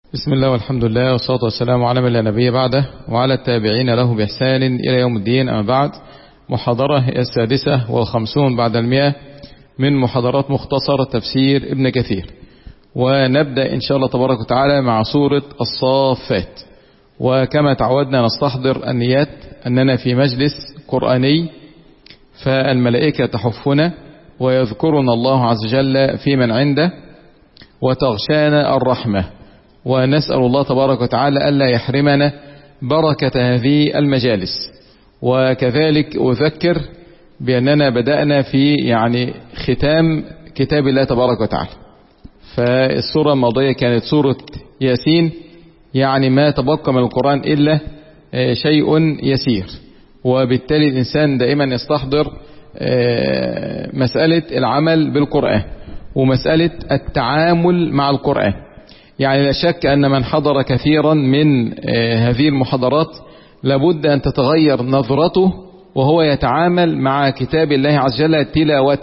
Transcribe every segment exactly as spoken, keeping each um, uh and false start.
بسم الله والحمد لله والصلاة والسلام على من لا نبي بعده وعلى التابعين له بإحسان إلى يوم الدين. أما بعد، محاضرة السادسة والخمسون بعد المئة من محاضرات مختصر تفسير ابن كثير، ونبدأ إن شاء الله تبارك وتعالى مع سورة الصافات. وكما تعودنا نستحضر النيات أننا في مجلس قرآني، فالملائكة تحفنا ويذكرنا الله عز وجل في من عنده وتغشانا الرحمة، ونسأل الله تبارك وتعالى ألا يحرمنا بركة هذه المجالس. وكذلك أذكر بأننا بدأنا في يعني ختام كتاب الله تبارك وتعالى، فالسورة الماضية كانت سورة ياسين، يعني ما تبقى من القرآن إلا شيء يسير، وبالتالي الإنسان دائما يستحضر مسألة العمل بالقرآن ومسألة التعامل مع القرآن. يعني لا شك أن من حضر كثيرا من هذه المحاضرات لابد أن تتغير نظرته وهو يتعامل مع كتاب الله عز وجل تلاوته.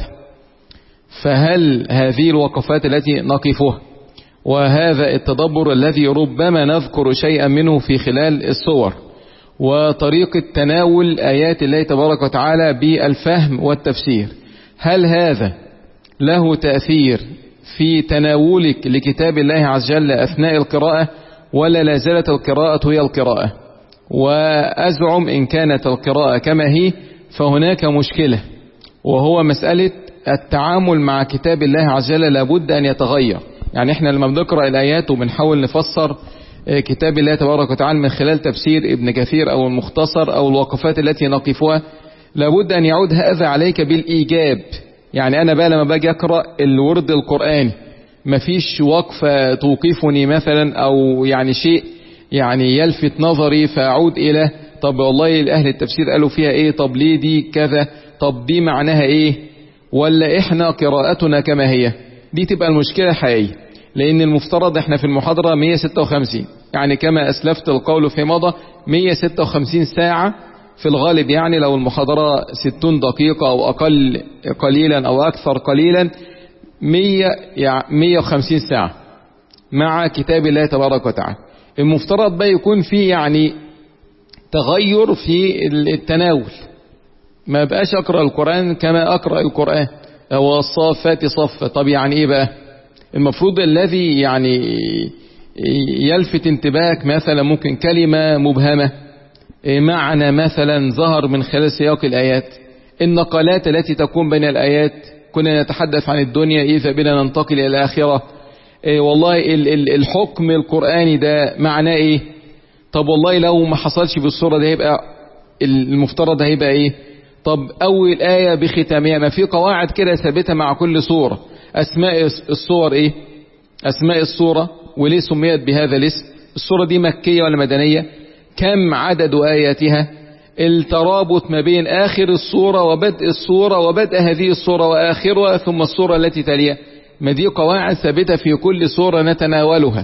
فهل هذه الوقفات التي نقفها وهذا التدبر الذي ربما نذكر شيئا منه في خلال الصور وطريقة تناول آيات الله تبارك وتعالى بالفهم والتفسير، هل هذا له تأثير في تناولك لكتاب الله عز وجل أثناء القراءة، ولا لا زالت القراءة هي القراءة؟ وأزعم إن كانت القراءة كما هي فهناك مشكلة، وهو مسألة التعامل مع كتاب الله عز وجل لابد أن يتغير. يعني احنا لما بنقرأ الآيات وبنحاول نفسر كتاب الله تبارك وتعالى من خلال تفسير ابن كثير أو المختصر أو الوقفات التي نقفها، لابد أن يعود هذا عليك بالإيجاب. يعني أنا بقى لما باجي أقرأ الورد القرآني مفيش وقفة توقفني مثلا أو يعني شيء يعني يلفت نظري فأعود إلى طب والله أهل التفسير قالوا فيها إيه، طب ليه دي كذا، طب دي معناها إيه، ولا إحنا قراءتنا كما هي. دي تبقى المشكلة الحقيقية، لأن المفترض إحنا في المحاضرة مئة وستة وخمسين، يعني كما أسلفت القول في مضى مئة وستة وخمسين ساعة في الغالب. يعني لو المحاضرة ستون دقيقة أو أقل قليلا أو أكثر قليلا مئة يعني مئة وخمسين ساعة مع كتاب الله تبارك وتعالى. المفترض بقى يكون في يعني تغير في التناول، ما بقاش أقرأ القرآن كما أقرأ القرآن هو الصافات صفة. طب يعني إيه بقى؟ المفروض الذي يعني يلفت انتباهك مثلا ممكن كلمة مبهمة، معنى مثلا ظهر من خلال سياق الآيات، النقلات التي تكون بين الآيات، كنا نتحدث عن الدنيا إذا بنا ننتقل إلى الآخرة، والله الحكم القرآني ده معناه إيه، طب والله لو ما حصلش بالصورة ده هيبقى المفترض هيبقى إيه، طب أول آية بختامها. ما في قواعد كده ثابتة مع كل صورة. أسماء الصور إيه، أسماء الصورة وليه سميت بهذا الاسم، الصورة دي مكية ولا مدنية، كم عدد آياتها، الترابط ما بين آخر الصورة وبدء الصورة وبدء هذه الصورة وآخرها ثم الصورة التي تليها. ما دي قواعد ثابتة في كل صورة نتناولها.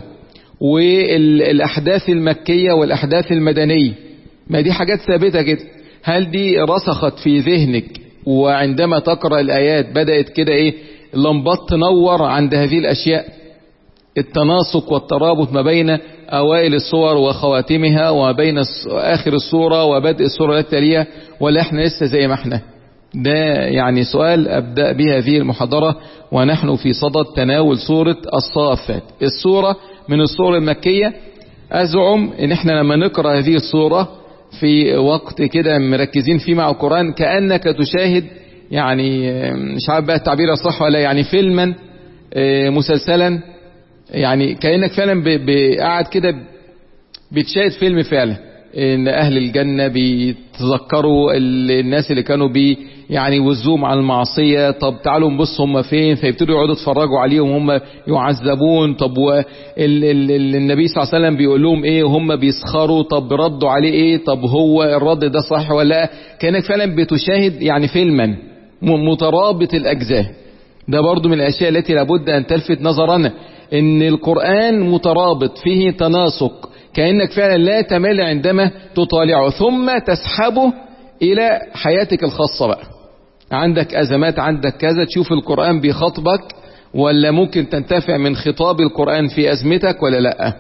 والأحداث المكية والأحداث المدنية، ما دي حاجات ثابتة كده. هل دي رسخت في ذهنك وعندما تقرأ الآيات بدأت كده إيه لمبات تنور عند هذه الأشياء، التناسق والترابط ما بين أوائل الصور وخواتمها وما بين آخر الصورة وبدء الصورة التي تليها، ولا احنا لسه زي ما احنا؟ ده يعني سؤال أبدأ به هذه المحاضرة ونحن في صدد تناول سورة الصافات. السورة من السور المكية. أزعم ان احنا لما نقرأ هذه السورة في وقت كده مركزين فيه مع القرآن كأنك تشاهد، يعني مش عارف بقى التعبير الصح ولا، يعني فيلما مسلسلا، يعني كأنك فعلا قاعد كده بتشاهد فيلم فعلا، ان اهل الجنة بيتذكروا الناس اللي كانوا بي يعني وزوهم على المعصية، طب تعالوا نبص هم فين، فيبتدوا يقعدوا يتفرجوا عليهم هم يعذبون، طب والنبي صلى الله عليه وسلم بيقول لهم ايه وهم بيسخروا، طب ردوا عليه ايه، طب هو الرد ده صح ولا لا. كأنك فعلا بتشاهد يعني فيلما مترابط الأجزاء. ده برضو من الأشياء التي لابد أن تلفت نظرنا، ان القرآن مترابط فيه تناسق، كأنك فعلا لا تمل عندما تطالعه ثم تسحبه إلى حياتك الخاصة. بقى عندك أزمات، عندك كذا، تشوف القرآن بيخاطبك ولا ممكن تنتفع من خطاب القرآن في أزمتك ولا لا.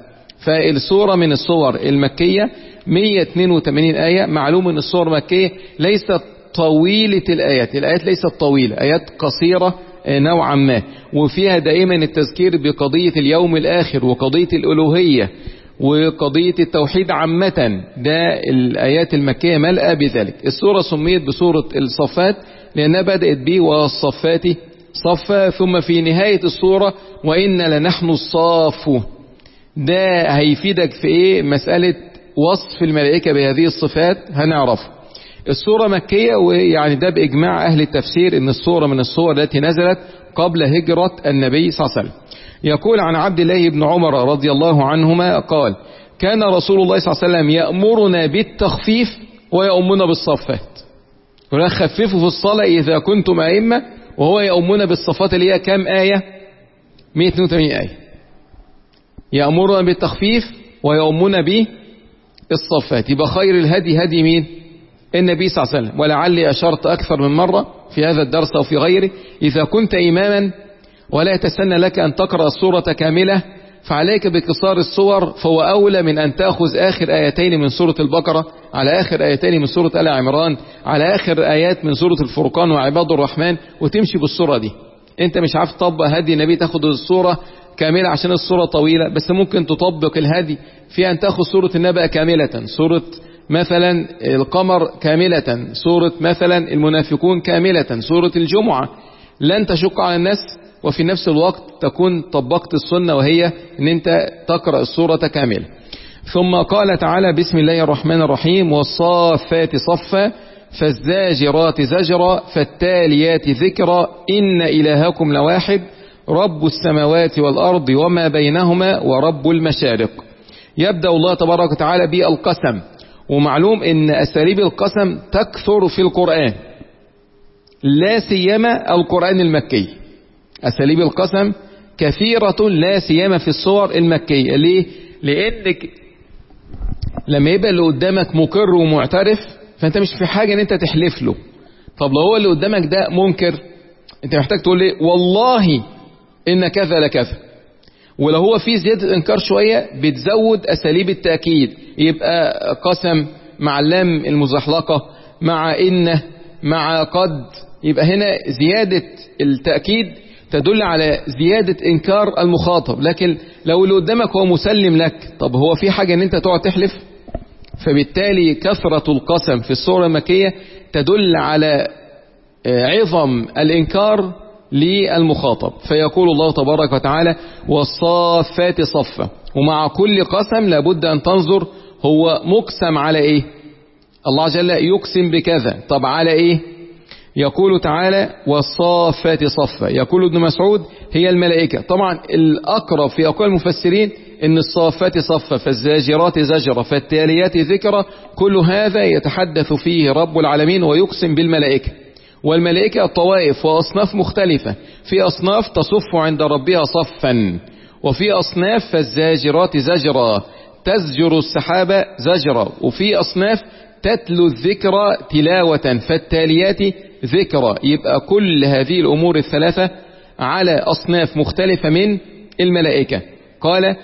فالسورة من السور المكية مئة واثنين وثمانين آية. معلوم أن السور المكية ليست طويلة الآيات، الآيات ليست طويلة، آيات قصيرة نوعا ما، وفيها دائما التذكير بقضية اليوم الآخر وقضية الألوهية وقضية التوحيد عامة. ده الآيات المكية ملأة بذلك. السورة سميت بسورة الصفات لأنها بدأت به والصفات صفا، ثم في نهاية السورة وإن لنحن الصافون. ده هيفيدك في إيه؟ مسألة وصف الملائكة بهذه الصفات هنعرفه. السورة مكية، ويعني ده بإجماع أهل التفسير إن السورة من السور التي نزلت قبل هجرة النبي صلى الله عليه وسلم. يقول عن عبد الله بن عمر رضي الله عنهما قال: كان رسول الله صلى الله عليه وسلم يأمرنا بالتخفيف ويؤمنا بالصفات. يقول خففوا في الصلاة إذا كنتم أئمة، وهو يؤمنا بالصفات اللي هي كم آية؟ مئة واثنين وثمانين آية. يأمرنا بالتخفيف ويؤمنا بالصفات. يبقى خير الهدي هدي مين؟ النبي صلى الله عليه وسلم. ولعلي أشرت أكثر من مرة في هذا الدرس أو في غيره: إذا كنت إماما ولا يتسنى لك أن تقرأ السورة كاملة فعليك بقصار السور، فهو أولى من أن تأخذ آخر آيتين من سورة البقرة على آخر آيتين من سورة آل عمران على آخر آيات من سورة الفرقان وعباد الرحمن وتمشي بالسورة دي. أنت مش عارف تطبق هدي النبي تاخد السورة كاملة عشان السورة طويلة، بس ممكن تطبق الهدي في أن تأخذ سورة النبأ كاملة، سورة مثلا القمر كاملة، سورة مثلا المنافقون كاملة، سورة الجمعة. لن تشق على الناس، وفي نفس الوقت تكون طبقت السنة وهي ان انت تقرأ السورة كاملة. ثم قال تعالى: بسم الله الرحمن الرحيم: والصافات صفا فالزاجرات زجرا فالتاليات ذكرا إن إلهكم لواحد رب السماوات والأرض وما بينهما ورب المشارق. يبدأ الله تبارك وتعالى بالقسم، ومعلوم ان أساليب القسم تكثر في القرآن، لا سيما القرآن المكي. أساليب القسم كثيرة لا سيما في السور المكية. ليه؟ لأنك لما يبقى اللي قدامك مقر ومعترف فأنت مش في حاجة أن أنت تحلف له. طب لو هو اللي قدامك ده منكر، أنت محتاج تقول لي والله إن كذا لكذا. ولو هو في زيادة إنكار شوية بتزود أساليب التأكيد، يبقى قسم مع اللام المزحلقة مع إن مع قد، يبقى هنا زيادة التأكيد تدل على زيادة إنكار المخاطب. لكن لو اللي قدامك هو مسلم لك، طب هو في حاجة ان انت تقعد تحلف؟ فبالتالي كثرة القسم في السورة المكية تدل على عظم الإنكار للمخاطب. فيقول الله تبارك وتعالى: والصافات صفا. ومع كل قسم لابد أن تنظر هو مقسم على إيه. الله جل يقسم بكذا، طب على إيه؟ يقول تعالى: والصافات صفا. يقول ابن مسعود: هي الملائكة. طبعا الأقرب في أقوال المفسرين ان الصافات صفا فالزاجرات زجرا فالتاليات ذكرا، كل هذا يتحدث فيه رب العالمين ويقسم بالملائكة. والملائكة طوائف وأصناف مختلفة، في أصناف تصف عند ربها صفا، وفي أصناف فالزاجرات زجرا تزجر السحابة زجرا، وفي أصناف تتلو الذكرى تلاوة فالتاليات ذكرى. يبقى كل هذه الأمور الثلاثة على أصناف مختلفة من الملائكة. قال: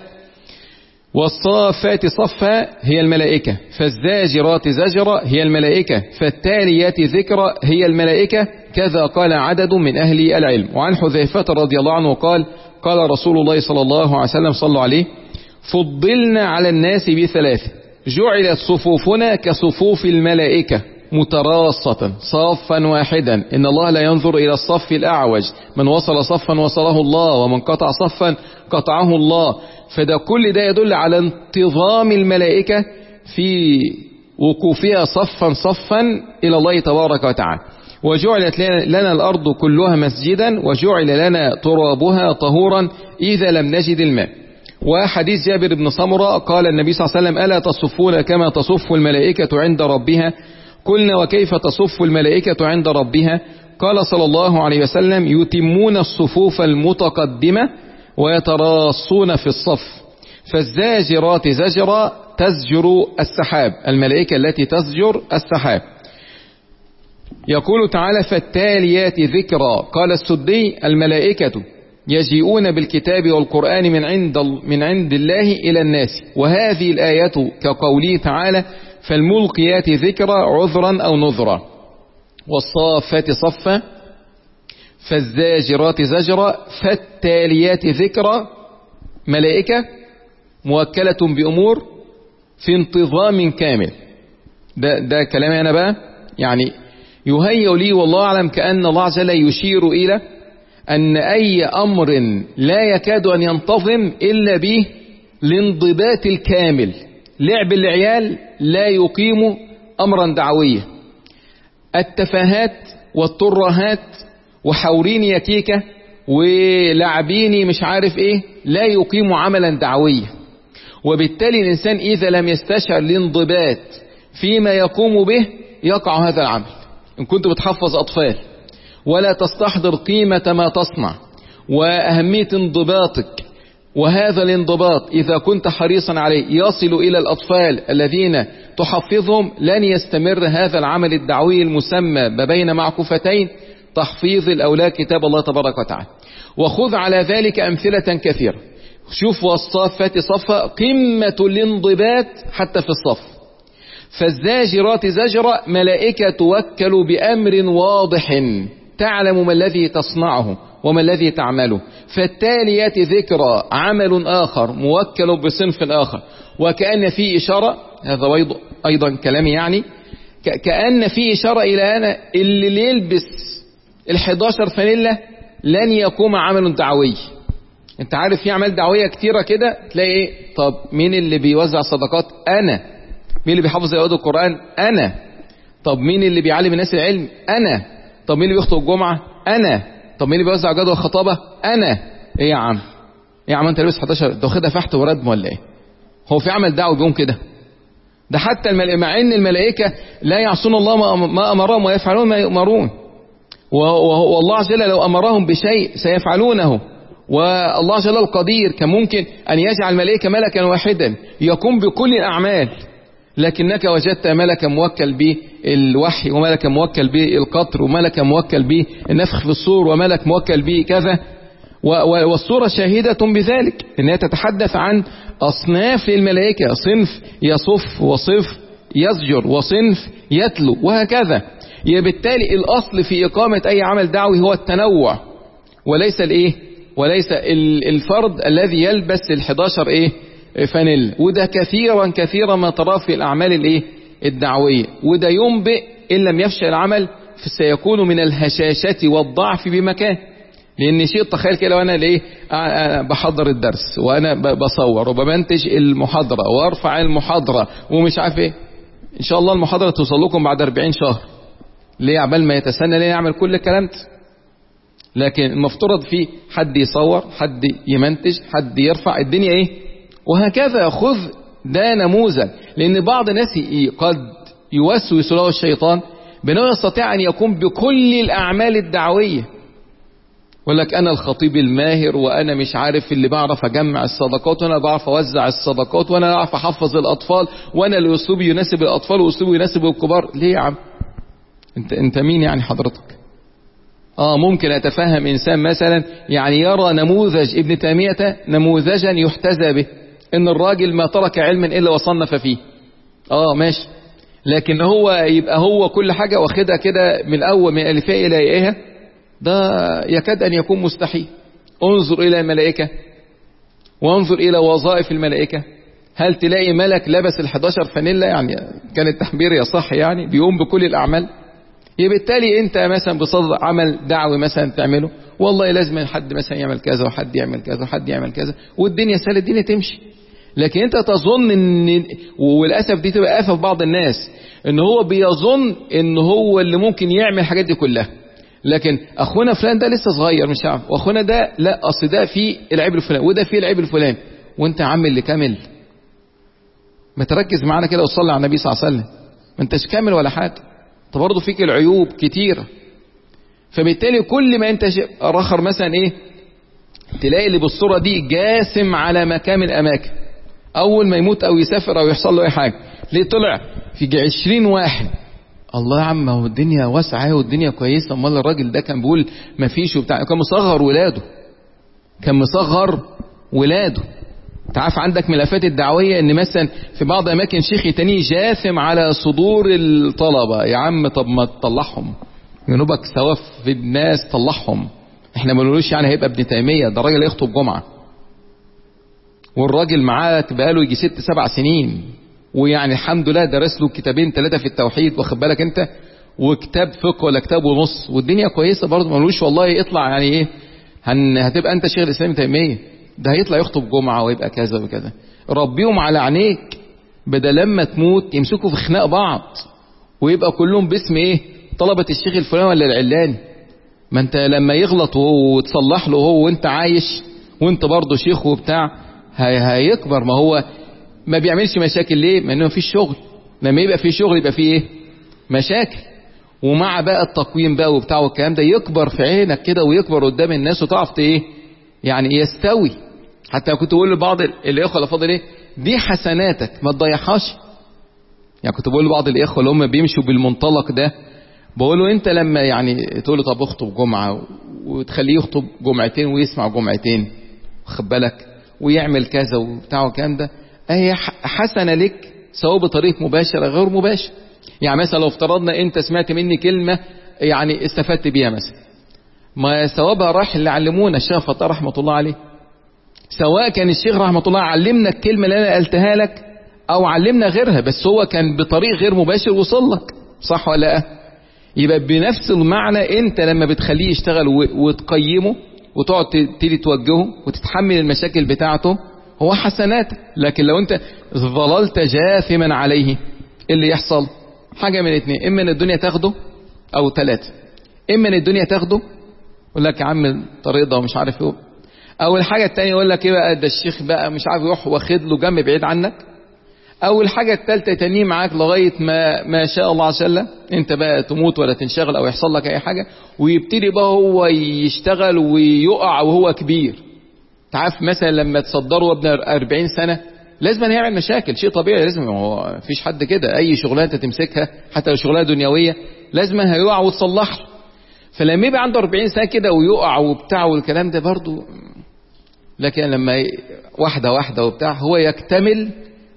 والصافات صفا هي الملائكة، فالزاجرات زجرا هي الملائكة، فالتاليات ذكرى هي الملائكة. كذا قال عدد من أهل العلم. وعن حذيفة رضي الله عنه قال: قال رسول الله صلى الله عليه وسلم صلوا عليه: فضلنا على الناس بثلاث، جعلت صفوفنا كصفوف الملائكة متراصة صافا واحدا، إن الله لا ينظر إلى الصف الأعوج، من وصل صفا وصله الله، ومن قطع صفا قطعه الله. فده كل ده يدل على انتظام الملائكة في وقوفها صفا صفا إلى الله تبارك وتعالى. وجعلت لنا الأرض كلها مسجدا، وجعل لنا ترابها طهورا إذا لم نجد الماء. وحديث جابر بن سمرة قال النبي صلى الله عليه وسلم: ألا تصفون كما تصف الملائكة عند ربها؟ قلنا: وكيف تصف الملائكة عند ربها؟ قال صلى الله عليه وسلم: يتمون الصفوف المتقدمة ويتراصون في الصف، فالزاجرات زجرا تزجر السحاب، الملائكة التي تزجر السحاب. يقول تعالى: فالتاليات ذكرا. قال السدي: الملائكة يجيئون بالكتاب والقرآن من عند من عند الله إلى الناس. وهذه الآية كقوله تعالى فالملقيات ذكرا عذرا أو نذرا والصافات صفا فالزاجرات زجرا فالتاليات ذكرا، ملائكة موكلة بأمور في انتظام كامل. ده, ده كلامي أنا بقى، يعني يهيأ لي والله أعلم كأن الله عز وجل يشير إلى أن أي أمر لا يكاد أن ينتظم إلا به الانضباط الكامل. لعب العيال لا يقيم أمرا دعويا، التفاهات والترهات وحوريني يكيكة ولعبيني مش عارف ايه لا يقيم عملا دعويا. وبالتالي الإنسان إذا لم يستشعر الانضباط فيما يقوم به يقع هذا العمل. إن كنت بتحفظ أطفال ولا تستحضر قيمة ما تصنع وأهمية انضباطك، وهذا الانضباط إذا كنت حريصا عليه يصل إلى الأطفال الذين تحفظهم، لن يستمر هذا العمل الدعوي المسمى بين معكوفتين تحفيظ الأولاد كتاب الله تبارك وتعالى. وخذ على ذلك أمثلة كثيرة. شوف والصافات صفا، قمة الانضباط حتى في الصف. فالزاجرات زجرا، ملائكة توكل بأمر واضح تعلم ما الذي تصنعه وما الذي تعمله. فالتاليات ذكرى، عمل آخر موكل بصنف آخر. وكأن في إشارة، هذا أيضا كلامي يعني، كأن في إشارة إلى أنا اللي يلبس الحداشر فانيلا لن يقوم عمل دعوي. انت عارف في اعمال دعويه كتيره كده تلاقي ايه؟ طب مين اللي بيوزع صدقات؟ انا. مين اللي بيحفظ ايات القران؟ انا. طب مين اللي بيعلم الناس العلم؟ انا. طب مين اللي بيخطب الجمعه؟ انا. طب مين اللي بيوزع جدول الخطابه؟ انا. ايه يا عم؟ ايه يا عم انت لابس حداشر ده واخدها فحت وردم ولا ايه؟ هو في عمل دعوي بيقوم كده؟ ده حتى الملائكه، مع ان الملائكه لا يعصون الله ما امرهم ويفعلون ما يؤمرون، والله عز وجل لو أمرهم بشيء سيفعلونه. والله عز وجل القدير كان ممكن أن يجعل ملائكة ملكا واحدا يقوم بكل الأعمال، لكنك وجدت ملكا موكل بالوحي وملكا موكل بالقطر وملكا موكل بالنفخ في الصور وملك موكل بكذا. والصورة شاهدة بذلك، إنها تتحدث عن أصناف للملائكة، صنف يصف وصف يزجر وصنف يتلو وهكذا. بالتالي الأصل في إقامة أي عمل دعوي هو التنوع، وليس الإيه؟ وليس الفرد الذي يلبس الحداشر إيه؟ فانيل. وده كثيرا كثيرا ما تراه في الأعمال الإيه؟ الدعوية. وده ينبئ إن لم يفشل العمل سيكون من الهشاشة والضعف بمكان. لأن شيء تخيل كده، لو أنا ليه بحضر الدرس وأنا بصور وبمنتج المحاضرة وارفع المحاضرة ومش عارف إيه، إن شاء الله المحاضرة توصل لكم بعد أربعين شهر. ليه؟ عبال ما يتسنى ليه يعمل كل الكلام ده. لكن المفترض في حد يصور، حد يمنتج، حد يرفع الدنيا ايه، وهكذا. خذ ده نموذج. لان بعض الناس قد يوسوس له الشيطان بأنه يستطيع ان يقوم بكل الاعمال الدعوية، يقول لك انا الخطيب الماهر وانا مش عارف اللي بعرف اجمع الصدقات وانا بعرف اوزع الصدقات وانا بعرف احفظ الاطفال وانا اللي اسلوبي يناسب الاطفال واسلوبي يناسب الكبار. ليه يا عم؟ انت انت مين يعني حضرتك؟ اه ممكن اتفهم انسان مثلا يعني يرى نموذج ابن تيمية نموذجا يحتذى به، ان الراجل ما ترك علما الا وصنف فيه. اه ماشي، لكن هو يبقى هو كل حاجة واخدها كده من الاول من الالفاء الى ياءها، ده يكاد ان يكون مستحيل. انظر الى الملائكة وانظر الى وظائف الملائكة، هل تلاقي ملك لبس الحداشر فانيلا يعني كان التحبير يصح يعني بيقوم بكل الاعمال؟ بالتالي انت مثلا بصدد عمل دعوي مثلا تعمله، والله لازم حد مثلا يعمل كذا وحد يعمل كذا وحد يعمل كذا والدنيا سهله، الدنيا تمشي. لكن انت تظن ان، وللاسف دي تبقى آفة في بعض الناس، ان هو بيظن ان هو اللي ممكن يعمل الحاجات دي كلها. لكن اخونا فلان ده لسه صغير مش عارف، واخونا ده لا اصل ده فيه العيب الفلاني وده فيه العيب الفلاني، وانت عامل اللي كامل. ما تركز معانا كده وصلي على النبي صلى الله عليه وسلم، ما انتش كامل ولا حاجه، انت برضه فيك العيوب كتيرة. فبالتالي كل ما انت رخر مثلا ايه، تلاقي اللي بالصورة دي جاسم على مكان الاماكن، اول ما يموت او يسافر او يحصل له اي حاجة ليه طلع في عشرين واحد. الله يا عم هو الدنيا واسعة والدنيا كويسة، امال الراجل ده كان بيقول ما فيش وبتاع، كان مصغر ولاده كان مصغر ولاده. تعرف عندك ملفات الدعوية ان مثلا في بعض اماكن شيخ تاني جاثم على صدور الطلبة، يا عم طب ما تطلعهم ينوبك سواف في الناس، طلعهم. احنا ما نقولوش يعني هيبقى ابن تيمية، ده الراجل يخطب جمعة والراجل معاه بقاله يجي ست سبع سنين، ويعني الحمد لله درس له كتابين ثلاثة في التوحيد، واخد بالك انت، وكتاب فقه ولا كتاب ونص، والدنيا كويسة برضه. ما نقولوش والله اطلع يعني ايه هن هتبقى انت شيخ الاسلام تيمية، ده هيطلع يخطب جمعة ويبقى كذا وكذا. ربيهم على عينيك، بدل لما تموت يمسكوا في خناق بعض ويبقى كلهم باسم ايه طلبة الشيخ الفلاني ولا العلاني. ما انت لما يغلط وتصلح له هو وانت عايش وانت برضه شيخ وبتاع هي هيكبر. ما هو ما بيعملش مشاكل ليه؟ ما انه مفيش شغل. لما يبقى في شغل يبقى فيه ايه؟ مشاكل. ومع بقى التقويم بقى وبتاع والكلام ده يكبر في عينك كده ويكبر قدام الناس وتعرف ايه يعني يستوي. حتى كنت بقول لبعض الاخوه الافاضل ايه دي حسناتك ما تضيعهاش. يعني كنت بقول لبعض الاخوه اللي هم بيمشوا بالمنطلق ده، بقول له انت لما يعني تقول له طب اخطب جمعه وتخليه يخطب جمعتين ويسمع جمعتين، واخد بالك، ويعمل كذا وبتاع والكلام ده، اهي حسنه لك سواء بطريق مباشر غير مباشر. يعني مثلا لو افترضنا انت سمعت مني كلمه يعني استفدت بيها مثلا، ما ثوابها راح اللي علمونا الشيخ فتح رحمه الله عليه. سواء كان الشيخ رحمه الله علمنا الكلمه اللي انا قلتها لك او علمنا غيرها، بس هو كان بطريق غير مباشر وصل لك، صح ولا لا؟ يبقى بنفس المعنى انت لما بتخليه يشتغل وتقيمه وتقعد تبتدي توجهه وتتحمل المشاكل بتاعته هو حسنات. لكن لو انت ظللت جاثما عليه ايه اللي يحصل؟ حاجه من اتنين، اما ان الدنيا تاخده او ثلاثه. اما ان الدنيا تاخده يقول لك يا عم الطريق ده ومش عارف ايه، او الحاجه الثانيه يقول لك ايه بقى ده الشيخ بقى مش عارف يروح واخد له جنب بعيد عنك، او الحاجه الثالثه تنيه معاك لغايه ما ما شاء الله عز وجل انت بقى تموت ولا تنشغل او يحصل لك اي حاجه، ويبتدي بقى هو يشتغل ويقع وهو كبير. تعرف مثلا لما تصدروا ابن أربعين سنه لازم هيعمل مشاكل، شيء طبيعي، لازم. هو مفيش حد كده، اي شغلانه تمسكها حتى لو شغلانه دنيويه لازم هيقع وتصلح. فلما يبقى عنده أربعين سنه كده ويقع وبتاع والكلام ده برضو، لكن لما واحده واحده وبتاع هو يكتمل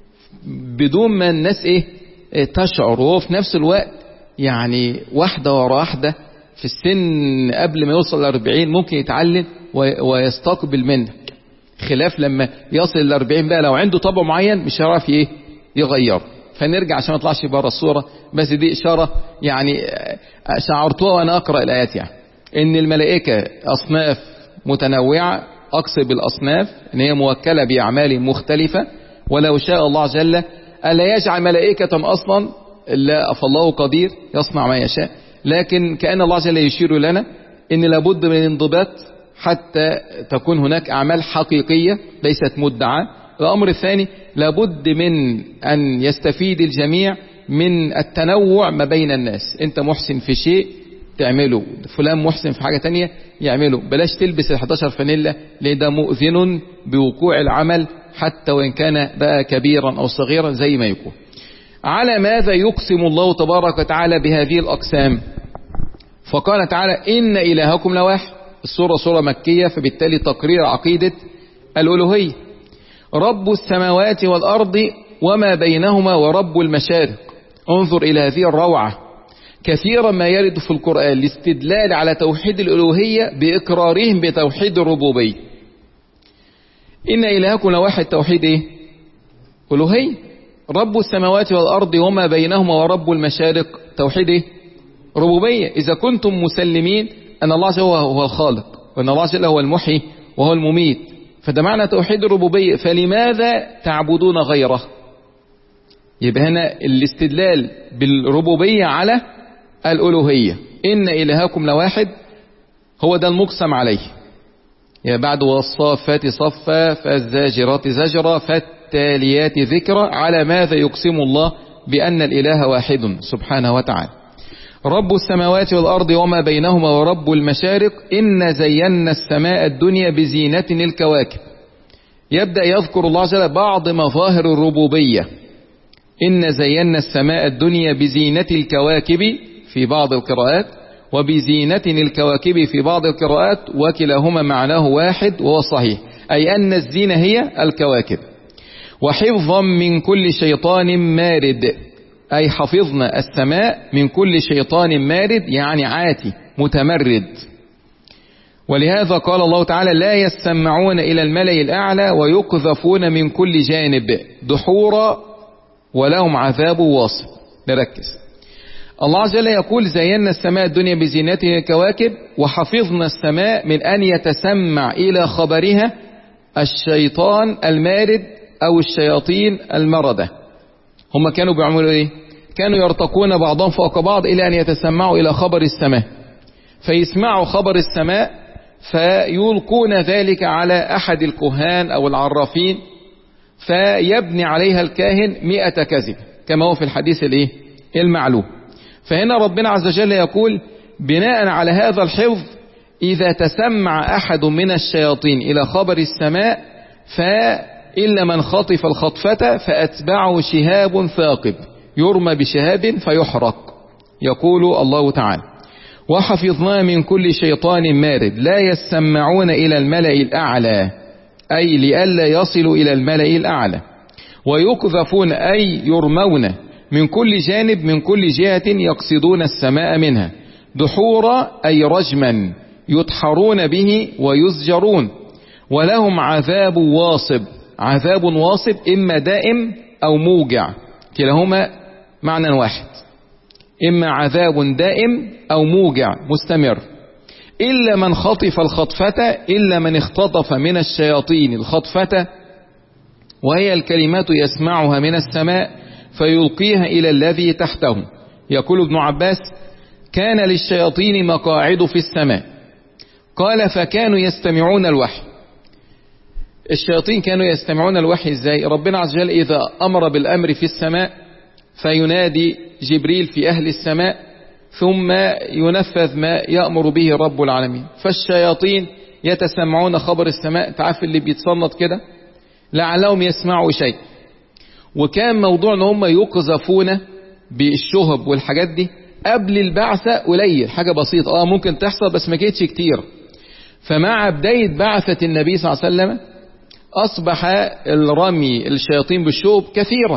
بدون ما الناس ايه تشعر، وهو في نفس الوقت يعني واحده ورا واحده في السن قبل ما يوصل لأربعين ممكن يتعلم ويستقبل منك، خلاف لما يصل لأربعين بقى لو عنده طبع معين مش هيعرف ايه يغير. فنرجع عشان ما نطلعش بره الصوره، بس دي اشاره يعني شعرتوها وانا اقرا الايات، يعني ان الملائكه اصناف متنوعه، اقصد بالاصناف ان هي موكله باعمال مختلفه، ولو شاء الله جل الا يجعل ملائكه اصلا الا فالله قدير يصنع ما يشاء. لكن كأن الله جل يشير لنا ان لابد من انضباط حتى تكون هناك اعمال حقيقيه ليست مدعاه. الامر الثاني لابد من ان يستفيد الجميع من التنوع ما بين الناس. انت محسن في شيء تعمله، فلان محسن في حاجه تانية يعمله، بلاش تلبس الحداشر فانيلا لان ده مؤذن بوقوع العمل حتى وان كان بقى كبيرا او صغيرا زي ما يكون. على ماذا يقسم الله تبارك وتعالى بهذه الاقسام؟ فقال تعالى ان الهكم لواحد. السوره سوره مكيه، فبالتالي تقرير عقيده الالوهيه. رب السماوات والارض وما بينهما ورب المشارق. انظر الى هذه الروعه، كثيرا ما يرد في القرآن الاستدلال على توحيد الألوهية بإقرارهم بتوحيد الربوبية. إن إلهكم لواحد، توحيد إيه؟ ألوهية. رب السماوات والأرض وما بينهما ورب المشارق، توحيد إيه؟ ربوبية. إذا كنتم مسلمين أن الله جل هو الخالق وأن الله جل هو المحيي وهو المميت، فده معنى توحيد الربوبية، فلماذا تعبدون غيره؟ يبقى هنا الاستدلال بالربوبية على الألوهية. إن إلهكم لواحد هو ده المقسم عليه. يعني بعد والصافات صفا فالزاجرات زجرا فالتاليات ذكرا. على ماذا يقسم الله بأن الإله واحد سبحانه وتعالى؟ رب السماوات والأرض وما بينهما ورب المشارق. إن زينا السماء الدنيا بزينة الكواكب. يبدأ يذكر الله جل بعض مظاهر الربوبية. إن زينا السماء الدنيا بزينة الكواكب في بعض القراءات، وبزينة الكواكب في بعض القراءات، وكلاهما معناه واحد وهو صحيح، أي أن الزينة هي الكواكب. وحفظا من كل شيطان مارد، أي حفظنا السماء من كل شيطان مارد يعني عاتي متمرد. ولهذا قال الله تعالى لا يسمعون إلى الملأ الأعلى ويقذفون من كل جانب دحورا ولهم عذاب واصب. نركز. الله عز وجل يقول زينا السماء الدنيا بزينته الكواكب، وحفظنا السماء من أن يتسمع إلى خبرها الشيطان المارد أو الشياطين المردة. هم كانوا بيعملوا إيه؟ كانوا يرتقون بعضهم فوق بعض إلى أن يتسمعوا إلى خبر السماء، فيسمعوا خبر السماء فيلقون ذلك على أحد الكهان أو العرافين، فيبني عليها الكاهن مئة كذب كما هو في الحديث الإيه؟ المعلوم. فهنا ربنا عز وجل يقول بناء على هذا الحفظ إذا تسمع أحد من الشياطين إلى خبر السماء فإلا من خطف الخطفة فأتبعه شهاب ثاقب، يرمى بشهاب فيحرق. يقول الله تعالى وحفظنا من كل شيطان مارد لا يسمعون إلى الملأ الأعلى، أي لئلا يصلوا إلى الملأ الأعلى. ويقذفون أي يرمون من كل جانب من كل جهة يقصدون السماء منها، دحورا أي رجما يدحرون به ويزجرون. ولهم عذاب واصب، عذاب واصب إما دائم أو موجع، كلاهما معنى واحد، إما عذاب دائم أو موجع مستمر. إلا من خطف الخطفة، إلا من اختطف من الشياطين الخطفة، وهي الكلمات يسمعها من السماء فيلقيها إلى الذي تحته. يقول ابن عباس كان للشياطين مقاعد في السماء، قال فكانوا يستمعون الوحي. الشياطين كانوا يستمعون الوحي ازاي؟ ربنا عز وجل إذا أمر بالأمر في السماء فينادي جبريل في أهل السماء ثم ينفذ ما يأمر به رب العالمين، فالشياطين يتسمعون خبر السماء، تعرف اللي بيتصنط كده لعلهم يسمعوا شيء. وكان موضوع ان هم يقذفون بالشهب والحاجات دي قبل البعثة قليل، حاجة بسيطة اه ممكن تحصل بس ما كانتش كتير. فمع بداية بعثة النبي صلى الله عليه وسلم أصبح الرمي الشياطين بالشهب كثيرا،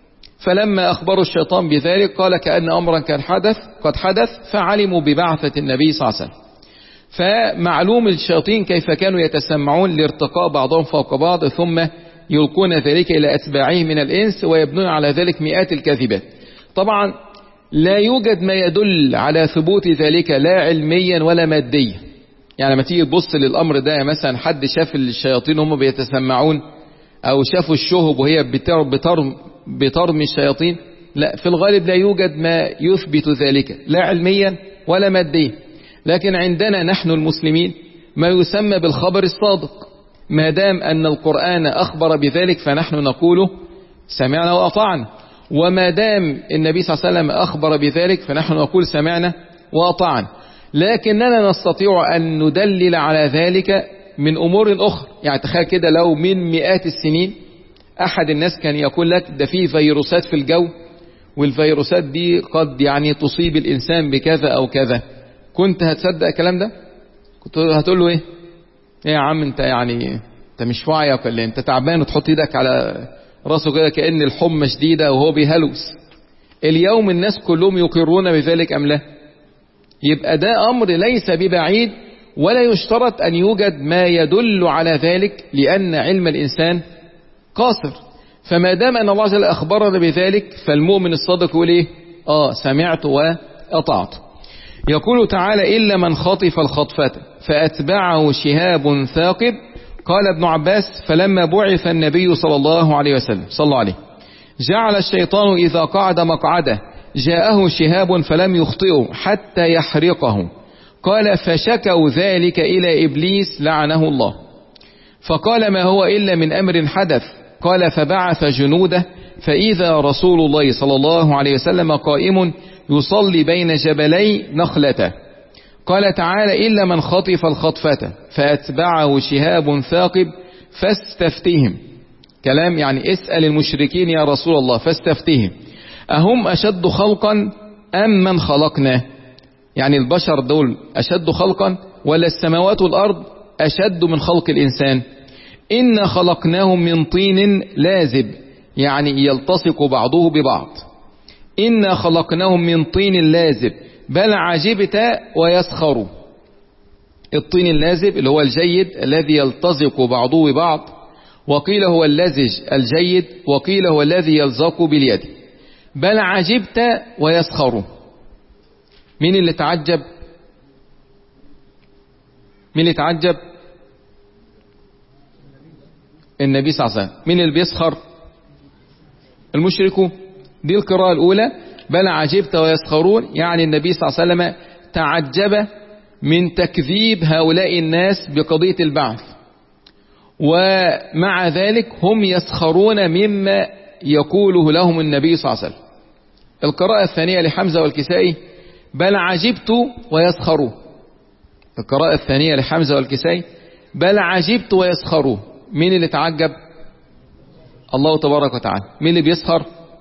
فلما أخبروا الشيطان بذلك قال كأن أمرا كان حدث قد حدث، فعلموا ببعثة النبي صلى الله عليه وسلم. فمعلوم الشياطين كيف كانوا يتسمعون لارتقاء بعضهم فوق بعض، ثم يلقون ذلك إلى أتباعهم من الإنس ويبنون على ذلك مئات الكاذبات. طبعا لا يوجد ما يدل على ثبوت ذلك لا علميا ولا ماديا. يعني لما تيجي تبص للأمر ده، مثلا حد شاف الشياطين هم بيتسمعون أو شافوا الشهب وهي بترم, بترم, بترمي الشياطين، لا، في الغالب لا يوجد ما يثبت ذلك لا علميا ولا ماديا. لكن عندنا نحن المسلمين ما يسمى بالخبر الصادق، ما دام أن القرآن أخبر بذلك فنحن نقول سمعنا وأطعنا، وما دام النبي صلى الله عليه وسلم أخبر بذلك فنحن نقول سمعنا وأطعنا. لكننا نستطيع أن ندلل على ذلك من أمور أخرى. يعني تخيل كده لو من مئات السنين أحد الناس كان يقول لك ده فيه فيروسات في الجو، والفيروسات دي قد يعني تصيب الإنسان بكذا أو كذا، كنت هتصدق الكلام ده؟ كنت هتقول له إيه؟ إيه يا عم أنت يعني أنت مش واعيك ولا أنت تعبان وتحط إيدك على راسه كده كأن الحمى شديدة وهو بيهلوس. اليوم الناس كلهم يقرون بذلك أم لا؟ يبقى ده أمر ليس ببعيد، ولا يشترط أن يوجد ما يدل على ذلك، لأن علم الإنسان قاصر. فما دام أن الله عز وجل أخبرنا بذلك فالمؤمن الصادق يقول إيه؟ آه سمعت وأطعت. يقول تعالى إلا من خطف الخطفة فأتبعه شهاب ثاقب. قال ابن عباس فلما بعث النبي صلى الله عليه وسلم صلى الله عليه جعل الشيطان إذا قعد مقعده جاءه شهاب فلم يخطئه حتى يحرقه. قال فشكوا ذلك إلى إبليس لعنه الله، فقال ما هو إلا من أمر حدث. قال فبعث جنوده فإذا رسول الله صلى الله عليه وسلم قائم يصلي بين جبلي نخلته. قال تعالى إلا من خطف الخطفة فأتبعه شهاب ثاقب فاستفتهم. كلام يعني اسأل المشركين يا رسول الله فاستفتهم أهم أشد خلقا أم من خلقنا؟ يعني البشر دول أشد خلقا ولا السماوات والأرض أشد من خلق الإنسان؟ إنا خلقناهم من طين لازب، يعني يلتصق بعضه ببعض. إنا خلقناهم من طين لازب بل عجبت ويسخروا. الطين اللازب اللي هو الجيد الذي يلتصق بعضه ببعض، وقيل هو اللزج الجيد، وقيل هو الذي يلزق باليد. بل عجبت ويسخروا. مين اللي تعجب؟ مين اللي تعجب؟ النبي صلى الله عليه وسلم. مين اللي بيسخر؟ المشركون. دي القراءة الأولى، بل عجبت ويسخرون، يعني النبي صلى الله عليه وسلم تعجب من تكذيب هؤلاء الناس بقضية البعث، ومع ذلك هم يسخرون مما يقوله لهم النبي صلى الله عليه وسلم. القراءة الثانية لحمزة والكسائي بل عجبت ويسخروا. القراءة الثانية لحمزة والكسائي بل عجبت ويسخروا. مين اللي تعجب؟ الله تبارك وتعالى. مين اللي بيسخر؟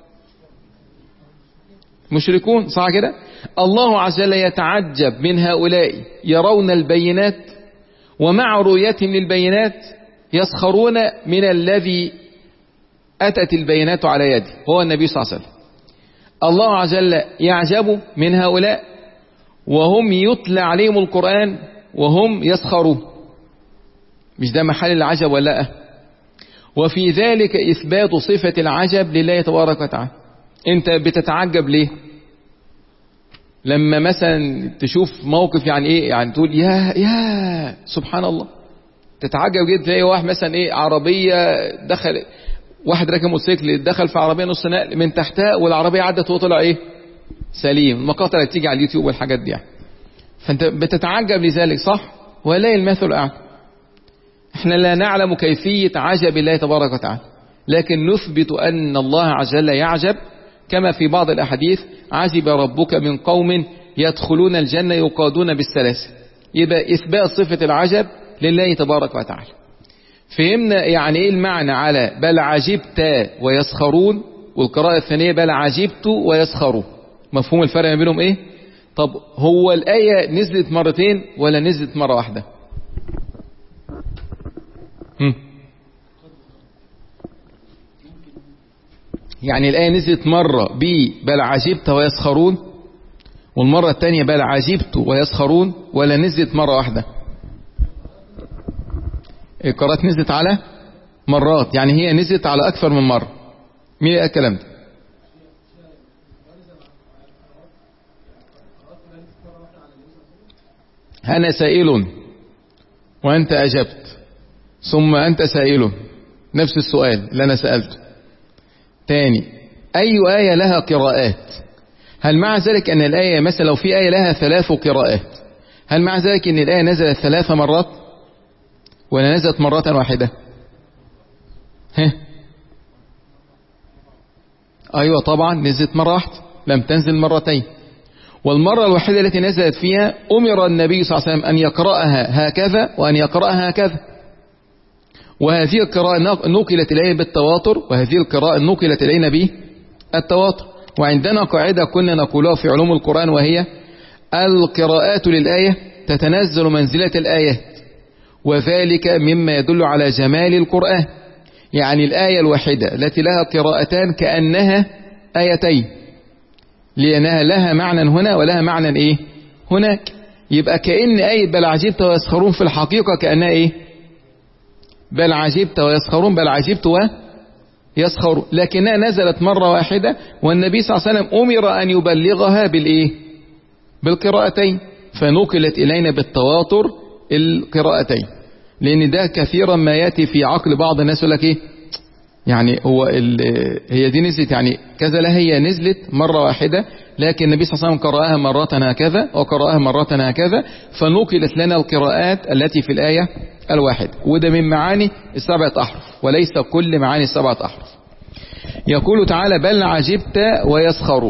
مشركون، صح كده؟ الله عز وجل يتعجب من هؤلاء يرون البينات، ومع رؤيتهم للبينات يسخرون من الذي أتت البينات على يده هو النبي صلى الله عليه وسلم. الله عز وجل يعجب من هؤلاء وهم يتلى عليهم القرآن وهم يسخرون. مش ده محل العجب ولا لا؟ وفي ذلك إثبات صفة العجب لله تبارك وتعالى. انت بتتعجب ليه؟ لما مثلا تشوف موقف يعني ايه، يعني تقول يا يا سبحان الله، تتعجب جدا. تلاقي واحد مثلا ايه عربية دخل، واحد راكب موتوسيكل دخل في عربية نص نقل من تحتها والعربية عدت وطلع ايه سليم. المقاطع اللي تيجي على اليوتيوب والحاجات دي يعني. فانت بتتعجب لذلك، صح؟ ولا المثل الاعلى. احنا لا نعلم كيفية عجب الله تبارك وتعالى، لكن نثبت ان الله عز وجل يعجب، كما في بعض الاحاديث عجب ربك من قوم يدخلون الجنة يقادون بالسلاسل. يبقى اثبات صفة العجب لله تبارك وتعالى. فهمنا يعني ايه المعنى على بل عجبت ويسخرون، والقراءة الثانية بل عجبت ويسخرون. مفهوم الفرق ما بينهم ايه؟ طب هو الآية نزلت مرتين ولا نزلت مرة واحدة؟ هم. يعني الآية نزلت مرة ب بل عجبت ويسخرون، والمرة الثانية بل عجبت ويسخرون، ولا نزلت مرة واحدة؟ القراءات نزلت على مرات، يعني هي نزلت على أكثر من مرة. مين قال الكلام ده؟ أنا سائل وأنت أجبت، ثم أنت سائل، نفس السؤال اللي أنا سألته تاني. أي آية لها قراءات؟ هل مع ذلك أن الآية مثلا لو في آية لها ثلاث قراءات، هل مع ذلك أن الآية نزلت ثلاث مرات ولا نزلت مرة واحدة؟ ها؟ أيوة طبعا نزلت مرة واحدة، لم تنزل مرتين. والمرة الوحيدة التي نزلت فيها أمر النبي صلى الله عليه وسلم أن يقرأها هكذا وأن يقرأها هكذا. وهذه القراءة نقلت إلينا بالتواتر، وهذه القراءة نقلت إلينا بالتواتر. وعندنا قاعدة كنا نقولها في علوم القرآن، وهي القراءات للآية تتنزل منزلة الآيات، وذلك مما يدل على جمال القرآن. يعني الآية الواحدة التي لها قراءتان كأنها آيتين، لأنها لها معنى هنا ولها معنى إيه هناك. يبقى كأن آية بل عجبت ويسخرون في الحقيقة كأنها إيه بل عجبت ويسخرون، بل عجبت ويسخرون، لكنها نزلت مرة واحدة، والنبي صلى الله عليه وسلم أمر أن يبلغها بالإيه بالقراءتين، فنقلت إلينا بالتواتر القراءتين. لأن ده كثيرا ما يأتي في عقل بعض الناس يقول لك إيه يعني هو هي دي نزلت يعني كذا، لا هي نزلت مرة واحدة، لكن النبي صلى الله عليه وسلم قرأها مرة هكذا وقرأها مرة هكذا، فنقلت لنا القراءات التي في الآية الواحد. وده من معاني السبعة أحرف، وليس كل معاني السبعة أحرف. يقول تعالى بل عجبت ويسخرون،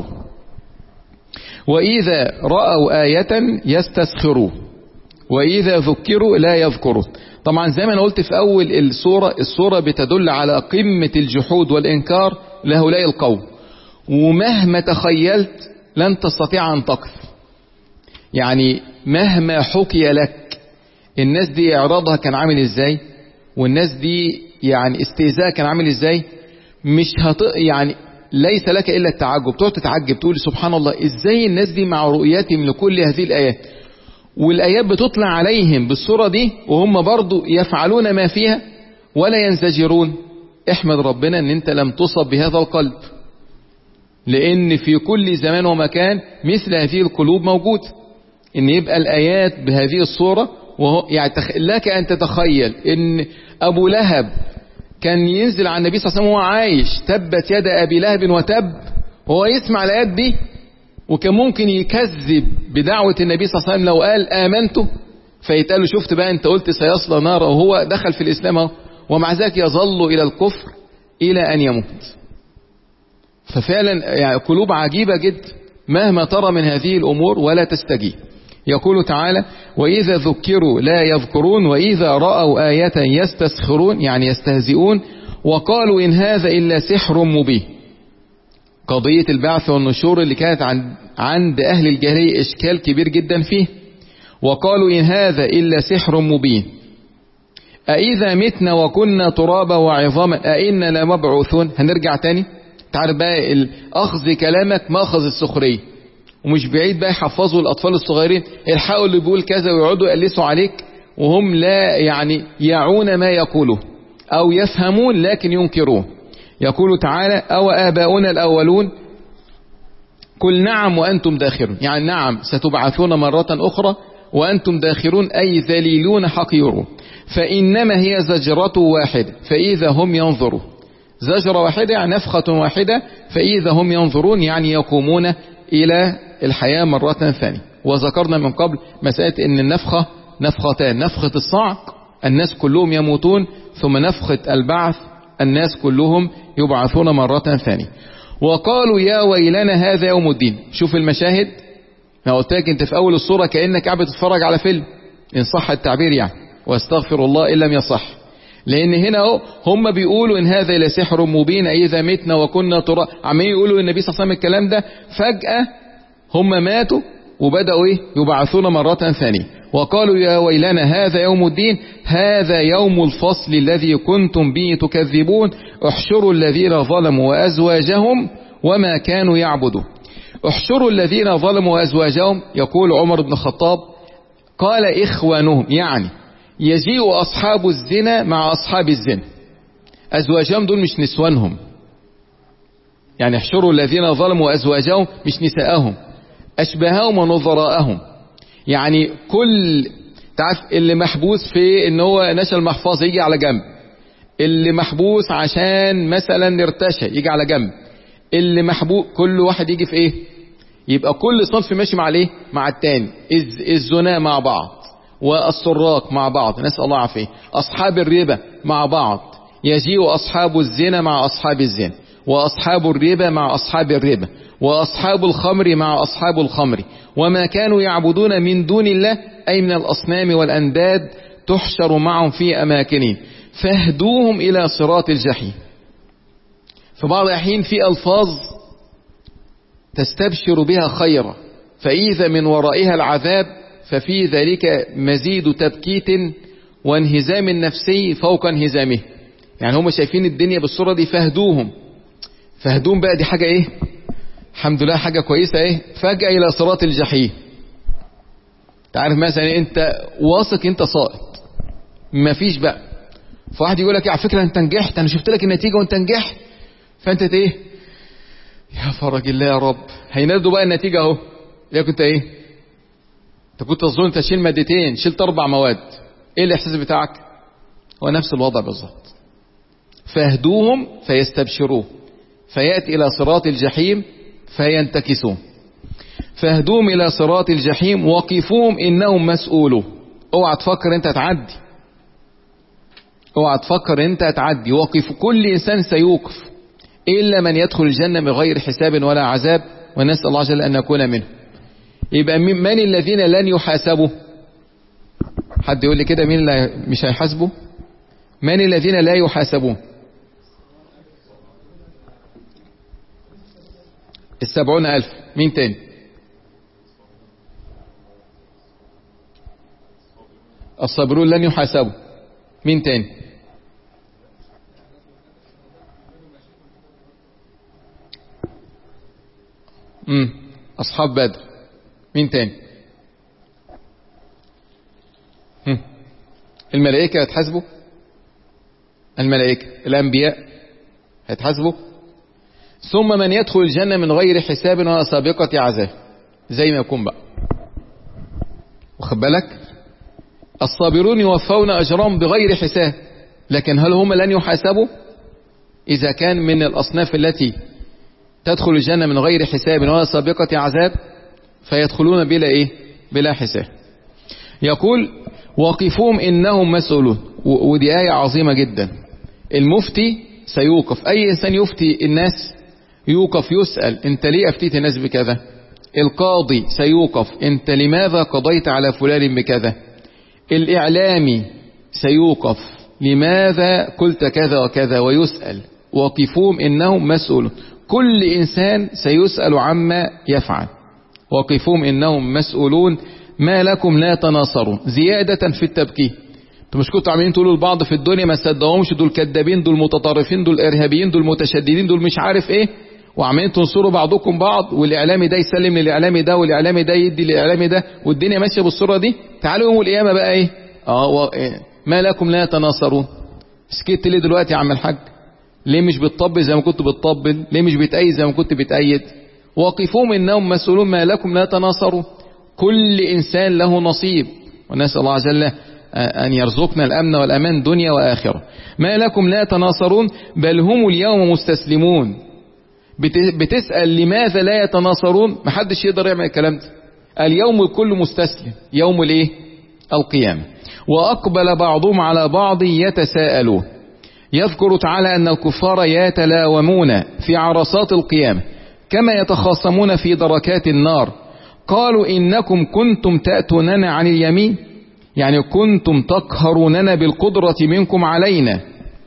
وإذا رأوا آية يستسخرون، وإذا ذكروا لا يذكرون. طبعا زي ما أنا قلت في أول السورة، السورة بتدل على قمة الجحود والإنكار لهؤلاء القوم، ومهما تخيلت لن تستطيع أن تقف. يعني مهما حكي لك الناس دي إعراضها كان عامل إزاي، والناس دي يعني استهزاء كان عامل إزاي، مش هت يعني ليس لك إلا التعجب. تقعد تتعجب تقول سبحان الله إزاي الناس دي مع رؤيتهم لكل هذه الآيات، والآيات بتطلع عليهم بالصورة دي وهم برضو يفعلون ما فيها ولا ينزجرون. احمد ربنا ان انت لم تصب بهذا القلب، لان في كل زمان ومكان مثل هذه القلوب موجود، ان يبقى الآيات بهذه الصورة. وهو يعني تخ... لك ان تتخيل ان ابو لهب كان ينزل على النبي صلى الله عليه وسلم وهو عايش تبت يد ابي لهب وتب، وهو يسمع الآيات دي، وكان ممكن يكذب بدعوة النبي صلى الله عليه وسلم لو قال آمنته، فيتقال له شفت بقى انت قلت سيصلى نارا، وهو دخل في الإسلام اهو، ومع ذلك يظل إلى الكفر إلى أن يموت. ففعلا يعني قلوب عجيبة جدا مهما ترى من هذه الأمور ولا تستجيب. يقول تعالى وإذا ذكروا لا يذكرون وإذا رأوا آية يستسخرون، يعني يستهزئون، وقالوا إن هذا إلا سحر مبين. قضية البعث والنشور اللي كانت عند, عند أهل الجاهلية إشكال كبير جدا فيه. وقالوا إن هذا إلا سحر مبين أإذا متنا وكنا ترابا وعظاما أإنا لمبعوثون. هنرجع تاني. تعرف بقى أخذ كلامك ما أخذ السخرية، ومش بعيد بقى يحفظوا الأطفال الصغيرين الحقوا اللي بيقول كذا ويقعدوا يقلسوا عليك وهم لا يعني يعون ما يقوله أو يفهمون لكن ينكرون. يقول تعالى أو آباؤنا الأولون قل نعم وأنتم داخرون، يعني نعم ستبعثون مرة أخرى وأنتم داخرون أي ذليلون حقيرون. فإنما هي زجرة واحدة فإذا هم ينظرون. زجرة واحدة يعني نفخة واحدة فإذا هم ينظرون، يعني يقومون إلى الحياة مرة ثانية. وذكرنا من قبل مسألة أن النفخة نفختان، نفخة الصعق الناس كلهم يموتون، ثم نفخة البعث الناس كلهم يبعثون مرة ثانية. وقالوا يا ويلنا هذا يوم الدين. شوف المشاهد، ما قلت لك انت في اول الصورة كأنك قاعد بتتفرج على فيلم ان صح التعبير يعني، واستغفر الله ان لم يصح، لان هنا اهو هم بيقولوا ان هذا لسحر مبين اذا متنا وكنا تراب، عمالين يقولوا النبي صلى الله عليه وسلم الكلام ده، فجأة هم ماتوا وبدأوا ايه يبعثون مرة ثانية. وقالوا يا ويلنا هذا يوم الدين هذا يوم الفصل الذي كنتم به تكذبون احشروا الذين ظلموا وأزواجهم وما كانوا يعبدون. احشروا الذين ظلموا وأزواجهم، يقول عمر بن الخطاب قال إخوانهم، يعني يجيء أصحاب الزنا مع أصحاب الزنا. أزواجهم دول مش نسوانهم، يعني احشروا الذين ظلموا وأزواجهم مش نساءهم، أشباههم ونظراءهم. يعني كل تعرف اللي محبوس في ان هو نشا المحفظة يجي على جنب، اللي محبوس عشان مثلا ارتشى يجي على جنب، اللي محبوس كل واحد يجي في ايه، يبقى كل صنف ماشي مع الايه مع التاني. الزنا مع بعض، والسراق مع بعض نسأل الله عافية، اصحاب الربا مع بعض، يجيء اصحاب الزنا مع اصحاب الزنا، واصحاب الربا مع اصحاب الربا، واصحاب الخمر مع اصحاب الخمر، وما كانوا يعبدون من دون الله اي من الاصنام والانداد تحشر معهم في اماكنهم فاهدوهم الى صراط الجحيم. في بعض الحين في الفاظ تستبشر بها خيرا، فاذا من ورائها العذاب ففي ذلك مزيد تبكيت وانهزام نفسي فوق انهزامه. يعني هم شايفين الدنيا بالصورة دي، فاهدوهم. فاهدوهم بقى دي حاجة ايه، الحمد لله حاجة كويسة ايه، فجأة الى صراط الجحيم. تعرف مثلا انت واثق انت ساقط مفيش بقى، فواحد يقول لك على فكرة انت نجحت، انا شفت لك النتيجة وانت نجحت، فانت ايه يا فرج الله يا رب، هينادوا بقى النتيجة اهو، ليه كنت ايه، انت كنت تظن انت تشيل مادتين شلت اربع مواد، ايه الاحساس بتاعك؟ هو نفس الوضع بالظبط. فاهدوهم فيستبشروا فيأتي الى صراط الجحيم فينتكسون. فاهدوهم الى صراط الجحيم وقفوهم انهم مسؤولون. اوعى تفكر انت تعدي، اوعى تفكر انت تعدي، وقف كل انسان سيوقف الا من يدخل الجنة من غير حساب ولا عذاب، ونسأل الله جل ان نكون منه. يبقى من الذين لن يحاسبوا؟ حد يقول لي كده مين اللي مش هيحاسبوا؟ من الذين لا يحاسبون؟ السبعون ألف. مين تاني؟ الصابرون لن يحاسبوا. مين تاني؟ امم اصحاب بدر. مين تاني؟ هم. الملائكة هتحاسبوا، الملائكة الانبياء هيتحاسبوا. ثم من يدخل الجنة من غير حساب ولا سابقة عذاب، زي ما يكون بقى. واخد بالك؟ الصابرون يوفون أجرهم بغير حساب، لكن هل هم لن يحاسبوا؟ إذا كان من الأصناف التي تدخل الجنة من غير حساب ولا سابقة عذاب فيدخلون بلا إيه؟ بلا حساب. يقول وقفوهم إنهم مسؤولون، ودي آية عظيمة جدا. المفتي سيوقف، أي إنسان يفتي الناس يوقف يسأل أنت ليه أفتيت الناس بكذا؟ القاضي سيوقف أنت لماذا قضيت على فلان بكذا؟ الإعلامي سيوقف لماذا قلت كذا وكذا ويسأل. وقفوهم إنهم مسؤولون، كل إنسان سيسأل عما يفعل. وقفوهم إنهم مسؤولون ما لكم لا تناصرون، زيادة في التبكير. انتوا مش كنتوا عاملين تقولوا لبعض في الدنيا ما تصدقهمش، دول كذابين، دول متطرفين، دول ارهابيين، دول متشددين، دول مش عارف ايه، وعمالين تنصروا بعضكم بعض، والاعلامي ده يسلم للاعلامي ده، والاعلامي ده يدي للاعلامي ده، والدنيا ماشيه بالصوره دي. تعالوا يوم القيامه بقى ايه؟ اه و... إيه؟ ما لكم لا تناصرون. سكت ليه دلوقتي يا عم الحاج؟ ليه مش بتطبل زي ما كنت بتطبل؟ ليه مش بتأيد زي ما كنت بتأيد؟ وقفوهم انهم مسؤولون ما لكم لا تناصرون. كل انسان له نصيب، ونسأل الله عز وجل أن يرزقنا الأمن والأمان دنيا وآخرة. ما لكم لا تناصرون بل هم اليوم مستسلمون. بتسأل لماذا لا يتناصرون؟ محدش يقدر يعمل الكلام ده. اليوم الكل مستسلم، يوم الايه؟ القيامة. وأقبل بعضهم على بعض يتساءلون. يذكر تعالى أن الكفار يتلاومون في عرصات القيامة كما يتخاصمون في دركات النار. قالوا إنكم كنتم تأتوننا عن اليمين، يعني كنتم تقهروننا بالقدرة منكم علينا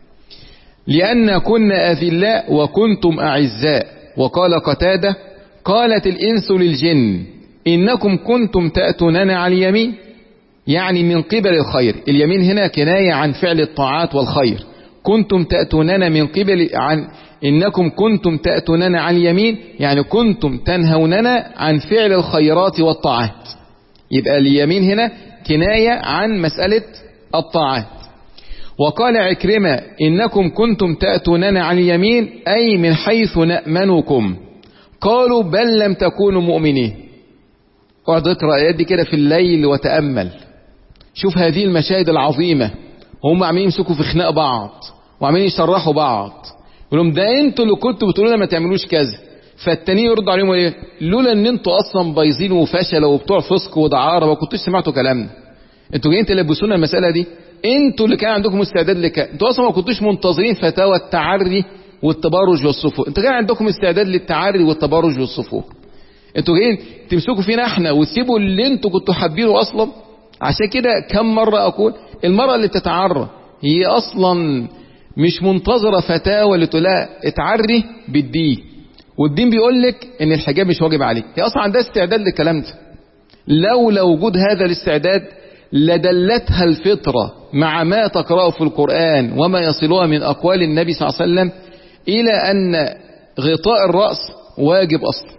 لأن كنا أذلاء وكنتم أعزاء. وقال قتادة قالت الإنس للجن إنكم كنتم تأتوننا عن اليمين، يعني من قبل الخير. اليمين هنا كناية عن فعل الطاعات والخير. كنتم تأتوننا من قبل عن إنكم كنتم تأتوننا عن اليمين، يعني كنتم تنهوننا عن فعل الخيرات والطاعات. يبقى اليمين هنا كناية عن مسألة الطاعات. وقال عكرمة إنكم كنتم تأتوننا عن اليمين أي من حيث نأمنكم. قالوا بل لم تكونوا مؤمنين. اقعد اقرأ الآيات دي كده في الليل وتأمل، شوف هذه المشاهد العظيمة. هم عمالين يمسكوا في خناق بعض وعمالين يشرحوا بعض، يقول لهم ده انتوا اللي كنتوا بتقولوا لنا ما تعملوش كذا. فالتانيين يردوا عليهم ايه؟ لولا ان انتوا اصلا بايظين وفشلوا وبتوع فسق ودعاره ما كنتوش سمعتوا كلامنا. انتوا جايين تلبسونا المساله دي، انتوا اللي كان عندكم استعداد لك، انتوا اصلا ما كنتوش منتظرين فتاوى التعري والتبرج والصفور، انتوا كان عندكم استعداد للتعري والتبرج والصفور. انتوا جايين تمسكوا فينا احنا وتسيبوا اللي انتوا كنتوا حابينه اصلا. عشان كده كم مره اقول المراه اللي بتتعرى هي اصلا مش منتظره فتاوى اللي تقول لها اتعري بالدين، والدين بيقول لك ان الحجاب مش واجب عليك. هي اصلا عندها استعداد للكلام ده. لولا وجود هذا الاستعداد لدلتها الفطرة مع ما تقرأه في القرآن وما يصلها من أقوال النبي صلى الله عليه وسلم إلى أن غطاء الرأس واجب أصلا.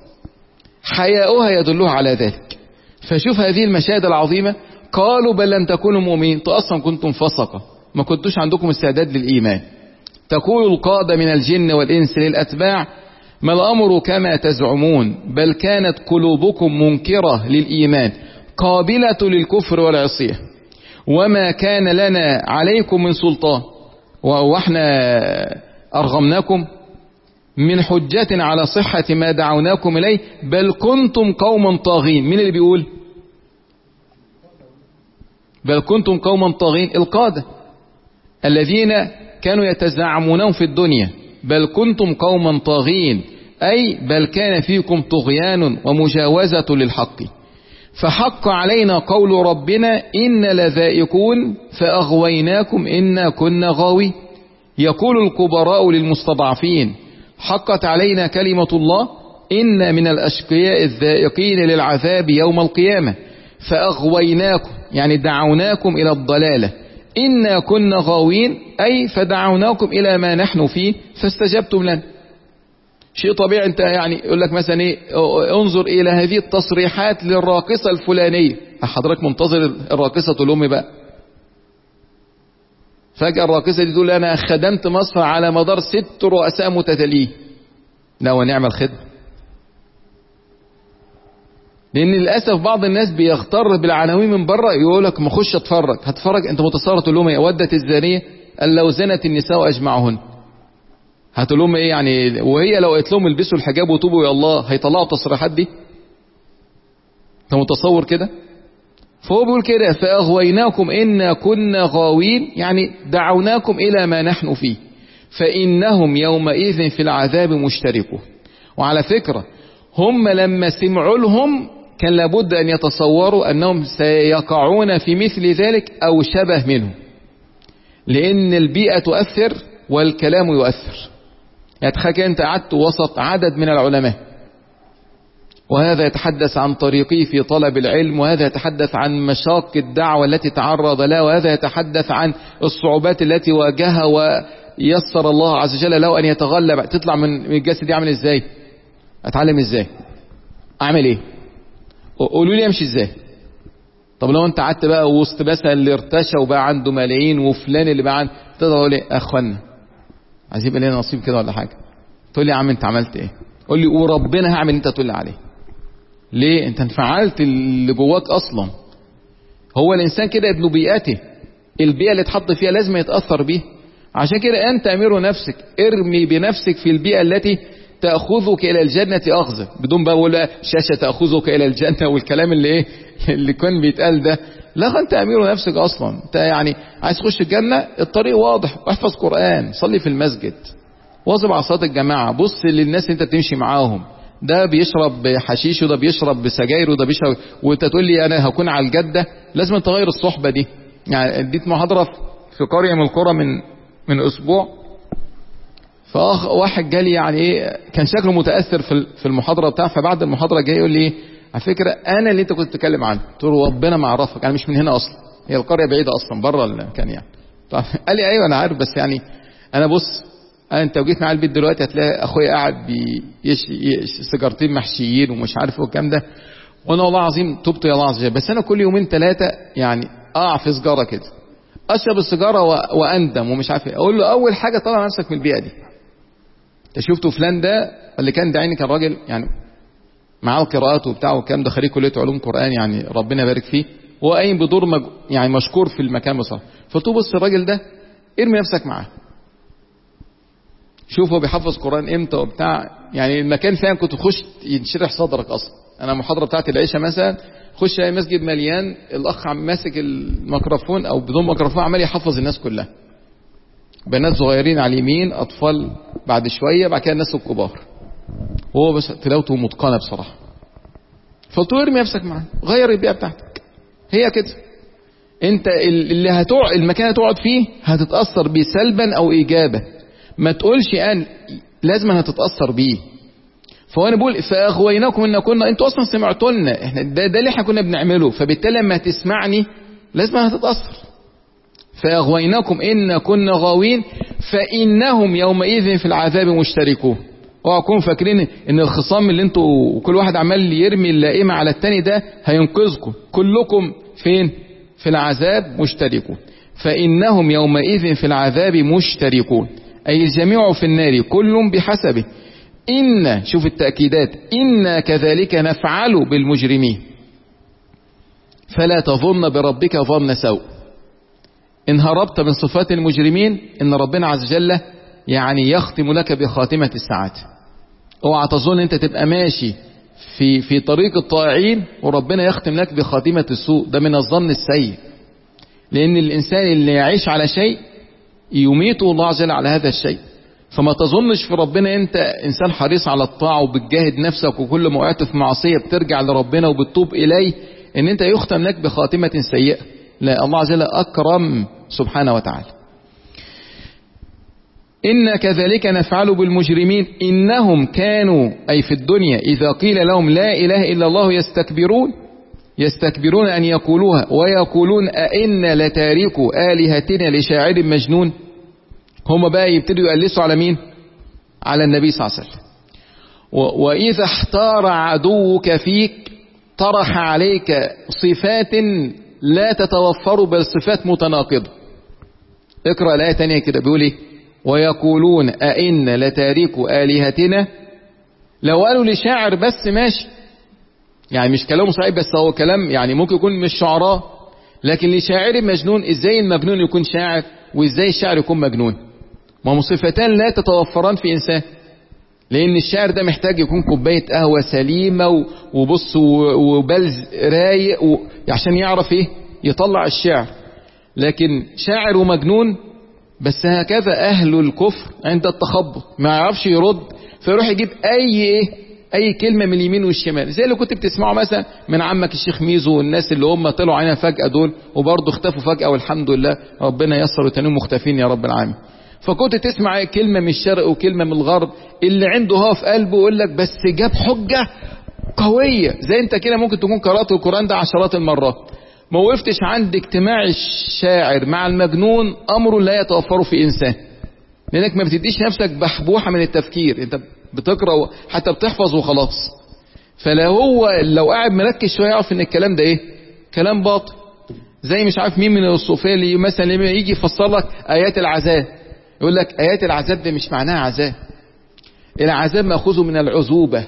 حياؤها يدلها على ذلك. فشوف هذه المشاهد العظيمة. قالوا بل لم تكونوا مؤمنين، انتوا أصلا كنتم فسقة، ما كنتوش عندكم استعداد للإيمان. تقول القادة من الجن والإنس للأتباع ما الأمر كما تزعمون بل كانت قلوبكم منكرة للإيمان قابلة للكفر والعصية وما كان لنا عليكم من سلطان وإحنا أرغمناكم من حجة على صحة ما دعوناكم إليه بل كنتم قوما طاغين. مين اللي بيقول بل كنتم قوما طاغين؟ القادة الذين كانوا يتزعمونهم في الدنيا. بل كنتم قوما طاغين أي بل كان فيكم طغيان ومجاوزة للحق فحق علينا قول ربنا إن لذائقون فأغويناكم إنا كنا غاوي. يقول الكبراء للمستضعفين حقت علينا كلمة الله إن من الأشقياء الذائقين للعذاب يوم القيامة فأغويناكم يعني دعوناكم إلى الضلالة، إنا كنا غاوين أي فدعوناكم إلى ما نحن فيه فاستجبتم لنا. شيء طبيعي. أنت يعني يقول لك مثلا إيه، انظر إلى هذه التصريحات للراقصة الفلانية، حضرتك منتظر الراقصة تقول لهم بقى، فجأة الراقصة دي تقول أنا خدمت مصر على مدار ست رؤساء متتاليين. لا ونعم الخدمة. لأن للأسف بعض الناس بيغتر بالعناوين من بره، يقول لك ما اخش اتفرج. هتفرج أنت متصور تقول لهم إيه؟ ودت الزانية قال لو زنت النساء أجمعهن. هتقول لهم إيه يعني؟ وهي لو قلت لهم البسوا الحجاب وتوبوا يا الله هيطلعوا التصريحات دي؟ أنت متصور كده؟ فهو بيقول كده فأغويناكم إنا كنا غاوين، يعني دعوناكم إلى ما نحن فيه فإنهم يومئذ في العذاب مشتركون. وعلى فكرة هم لما سمعوا لهم كان لابد أن يتصوروا أنهم سيقعون في مثل ذلك أو شبه منه، لأن البيئة تؤثر والكلام يؤثر. يعني تخيل أنت قعدت وسط عدد من العلماء، وهذا يتحدث عن طريقه في طلب العلم، وهذا يتحدث عن مشاق الدعوة التي تعرض لها، وهذا يتحدث عن الصعوبات التي واجهها ويسر الله عز وجل له أن يتغلب. تطلع من الجلسة دي عامل إزاي؟ أتعلم إزاي؟ أعمل إيه؟ قولوا لي أمشي إزاي؟ طب لو أنت قعدت بقى وسط مثلا اللي ارتشى وبقى عنده ملايين وفلان اللي بقى عنده، تقول لي أخوانا عايز يبقى لنا نصيب كده ولا حاجة؟ تقول لي يا عم أنت عملت إيه؟ قول لي وربنا هعمل أنت تقول لي عليه. ليه؟ أنت انفعلت اللي جواك أصلا. هو الإنسان كده ابن بيئته، البيئة اللي اتحط فيها لازم يتأثر بيه. عشان كده أنت أمير نفسك، ارمي بنفسك في البيئة التي تأخذك إلى الجنة أخذ، بدون بقى ولا شاشة تأخذك إلى الجنة والكلام اللي إيه اللي كان بيتقال ده. لا أنت أمير نفسك أصلا. أنت يعني عايز تخش الجنة، الطريق واضح، احفظ قرآن، صلي في المسجد، واظب على صلاة الجماعة، بص للناس اللي أنت بتمشي معاهم، ده بيشرب حشيش وده بيشرب سجاير وده بيشرب، وأنت تقول لي أنا هكون على الجدة. لازم تغير الصحبة دي. يعني اديت محاضرة في قرية من القرى من من أسبوع، فأخ واحد جالي يعني ايه كان شكله متأثر في في المحاضرة بتاعه، فبعد المحاضرة جاي يقول لي ايه على فكرة انا اللي انت كنت بتتكلم عنه. قلت له ربنا ما اعرفك، انا مش من هنا اصلا، هي القرية بعيدة اصلا بره المكان يعني. طيب قال لي ايوه انا عارف، بس يعني انا بص أنا انت وجيت معايا البيت دلوقتي هتلاقي اخويا قاعد بيشي سيجارتين محشيين ومش عارف ايه والكلام ده، وانا والله العظيم تبت يا الله عز وجل، بس انا كل يومين ثلاثة يعني اقع في سجارة كده، اشرب السيجارة واندم ومش عارف ايه. اقول له اول حاجة طلع نفسك من البيئة دي. شفتوا فلان ده اللي كان داعيني كان راجل يعني معاه القراءات وبتاعه والكلام ده، خريج كليه علوم قران يعني ربنا يبارك فيه، هو قايم بدور مج... يعني مشكور في المكان بصراحه. فقلت له بص الراجل ده ارمي نفسك معاه، شوف هو بيحفظ قران امتى وبتاع. يعني المكان فعلا كنت تخش ينشرح صدرك اصلا. انا المحاضره بتاعتي العشاء مثلا خش اي مسجد مليان، الاخ عم ماسك الميكروفون او بدون ميكروفون عمال يحفظ الناس كلها، بنات صغيرين على اليمين، اطفال بعد شويه، بعد كده الناس الكبار، وهو بس تلاوته متقنه بصراحه. فقلت له ارمي نفسك معاه، غير البيئه بتاعتك. هي كده انت اللي هتقعد المكان اللي هتقعد فيه هتتاثر بيه سلبا او ايجابا. ما تقولش ان لازم هتتاثر بيه. فانا بقول فاغويناكم ان كنا انتوا اصلا سمعتوا لنا احنا ده, ده اللي احنا كنا بنعمله، فبالتالي لما تسمعني لازم هتتاثر. فأغويناكم إن كنا غاوين فإنهم يومئذ في العذاب مشتركون. اوعوا تكونوا فاكرين ان الخصام اللي انتوا كل واحد عمال يرمي اللائمة على التاني ده هينقذكم، كلكم فين؟ في العذاب مشتركون. فإنهم يومئذ في العذاب مشتركون أي الجميع في النار كل بحسبه. إن شوف التأكيدات، إنا كذلك نفعل بالمجرمين فلا تظن بربك ظن سوء. إن هربت من صفات المجرمين إن ربنا عز وجل يعني يختم لك بخاتمة السعادة. اوعى تظن انت تبقى ماشي في في طريق الطائعين وربنا يختم لك بخاتمة السوء، ده من الظن السيء. لأن الإنسان اللي يعيش على شيء يميته الله عز وجل على هذا الشيء. فما تظنش في ربنا انت إنسان حريص على الطاعة وبتجاهد نفسك وكل ما وقعت في معصية بترجع لربنا وبتتوب إليه ان انت يختم لك بخاتمة سيئة. لا، الله عز وجل أكرم سبحانه وتعالى. إن كذلك نفعل بالمجرمين إنهم كانوا أي في الدنيا إذا قيل لهم لا إله إلا الله يستكبرون يستكبرون أن يقولوها ويقولون أئنا لتاركوا آلهتنا لشاعر مجنون. هم بقى يبتدوا يقلسوا على مين؟ على النبي صلى الله عليه وسلم. وإذا احتار عدوك فيك طرح عليك صفات لا تتوفر بل صفات متناقضة. اقرأ الآية تانية كده بيقول ايه؟ ويقولون أئنا لتاركوا آلهتنا. لو قالوا لشاعر بس ماشي، يعني مش كلامه صحيح بس هو كلام يعني ممكن يكون مش شعراء، لكن لشاعر مجنون. ازاي المجنون يكون شاعر وازاي الشاعر يكون مجنون؟ ما هم صفتان لا تتوفران في انسان، لان الشاعر ده محتاج يكون كوبايه قهوه سليمه وبص وبلز رايق عشان يعرف ايه يطلع الشعر. لكن شاعر ومجنون بس هكذا اهل الكفر عند التخبط ما يعرفش يرد، فيروح يجيب اي ايه اي كلمه من اليمين والشمال، زي اللي كنت بتسمعه مثلا من عمك الشيخ ميزو والناس اللي هم طلعوا علينا فجاه دول وبرضه اختفوا فجاه، والحمد لله ربنا يسر وتانيهم مختفين يا رب العالمين. فكنت تسمع كلمه من الشرق وكلمه من الغرب، اللي عنده هوا في قلبه يقول لك بس جاب حجه قويه. زي انت كده ممكن تكون قرات القران ده عشرات المرات، ما وقفتش عند اجتماع الشاعر مع المجنون امر لا يتوفر في انسان، لانك ما بتديش نفسك بحبوحه من التفكير، انت بتقرا حتى بتحفظ وخلاص. فلو هو لو قاعد مركز شويه يعرف ان الكلام ده ايه كلام باطل. زي مش عارف مين من الصوفيه اللي مثلا لما يجي يفسر لك ايات العذاب يقول لك ايات العذاب ده مش معناها عذاب، العذاب ماخوذ من العذوبه.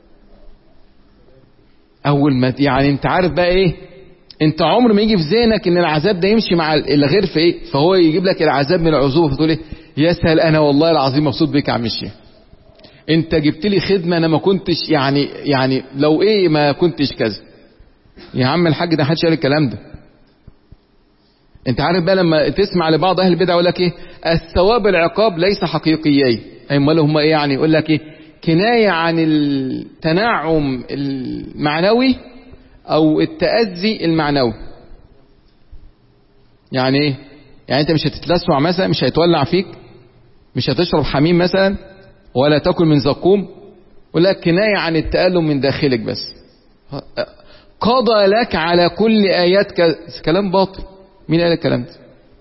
اول ما يعني انت عارف بقى ايه، انت عمر ما يجي في ذهنك ان العذاب ده يمشي مع الغير في ايه، فهو يجيب لك العذاب من العذوبه فتقول ايه يسهل انا والله العظيم مبسوط بيك يا عم الشيخ، انت جبت لي خدمه انا ما كنتش يعني يعني لو ايه ما كنتش كذا. يا عم الحاج ده محدش قال الكلام ده. انت عارف بقى لما تسمع لبعض اهل البدع يقول لك ايه الثواب العقاب ليس حقيقيين، امال هم ايه يعني؟ يقول لك ايه كنايه عن التنعم المعنوي او التأذي المعنوي. يعني ايه؟ يعني انت مش هتتلسع مثلا، مش هيتولع فيك، مش هتشرب حميم مثلا، ولا تاكل من زقوم، ولا كناية عن التألم من داخلك بس. قضى لك على كل آيات ك... كلام باطل. مين قال الكلام ده؟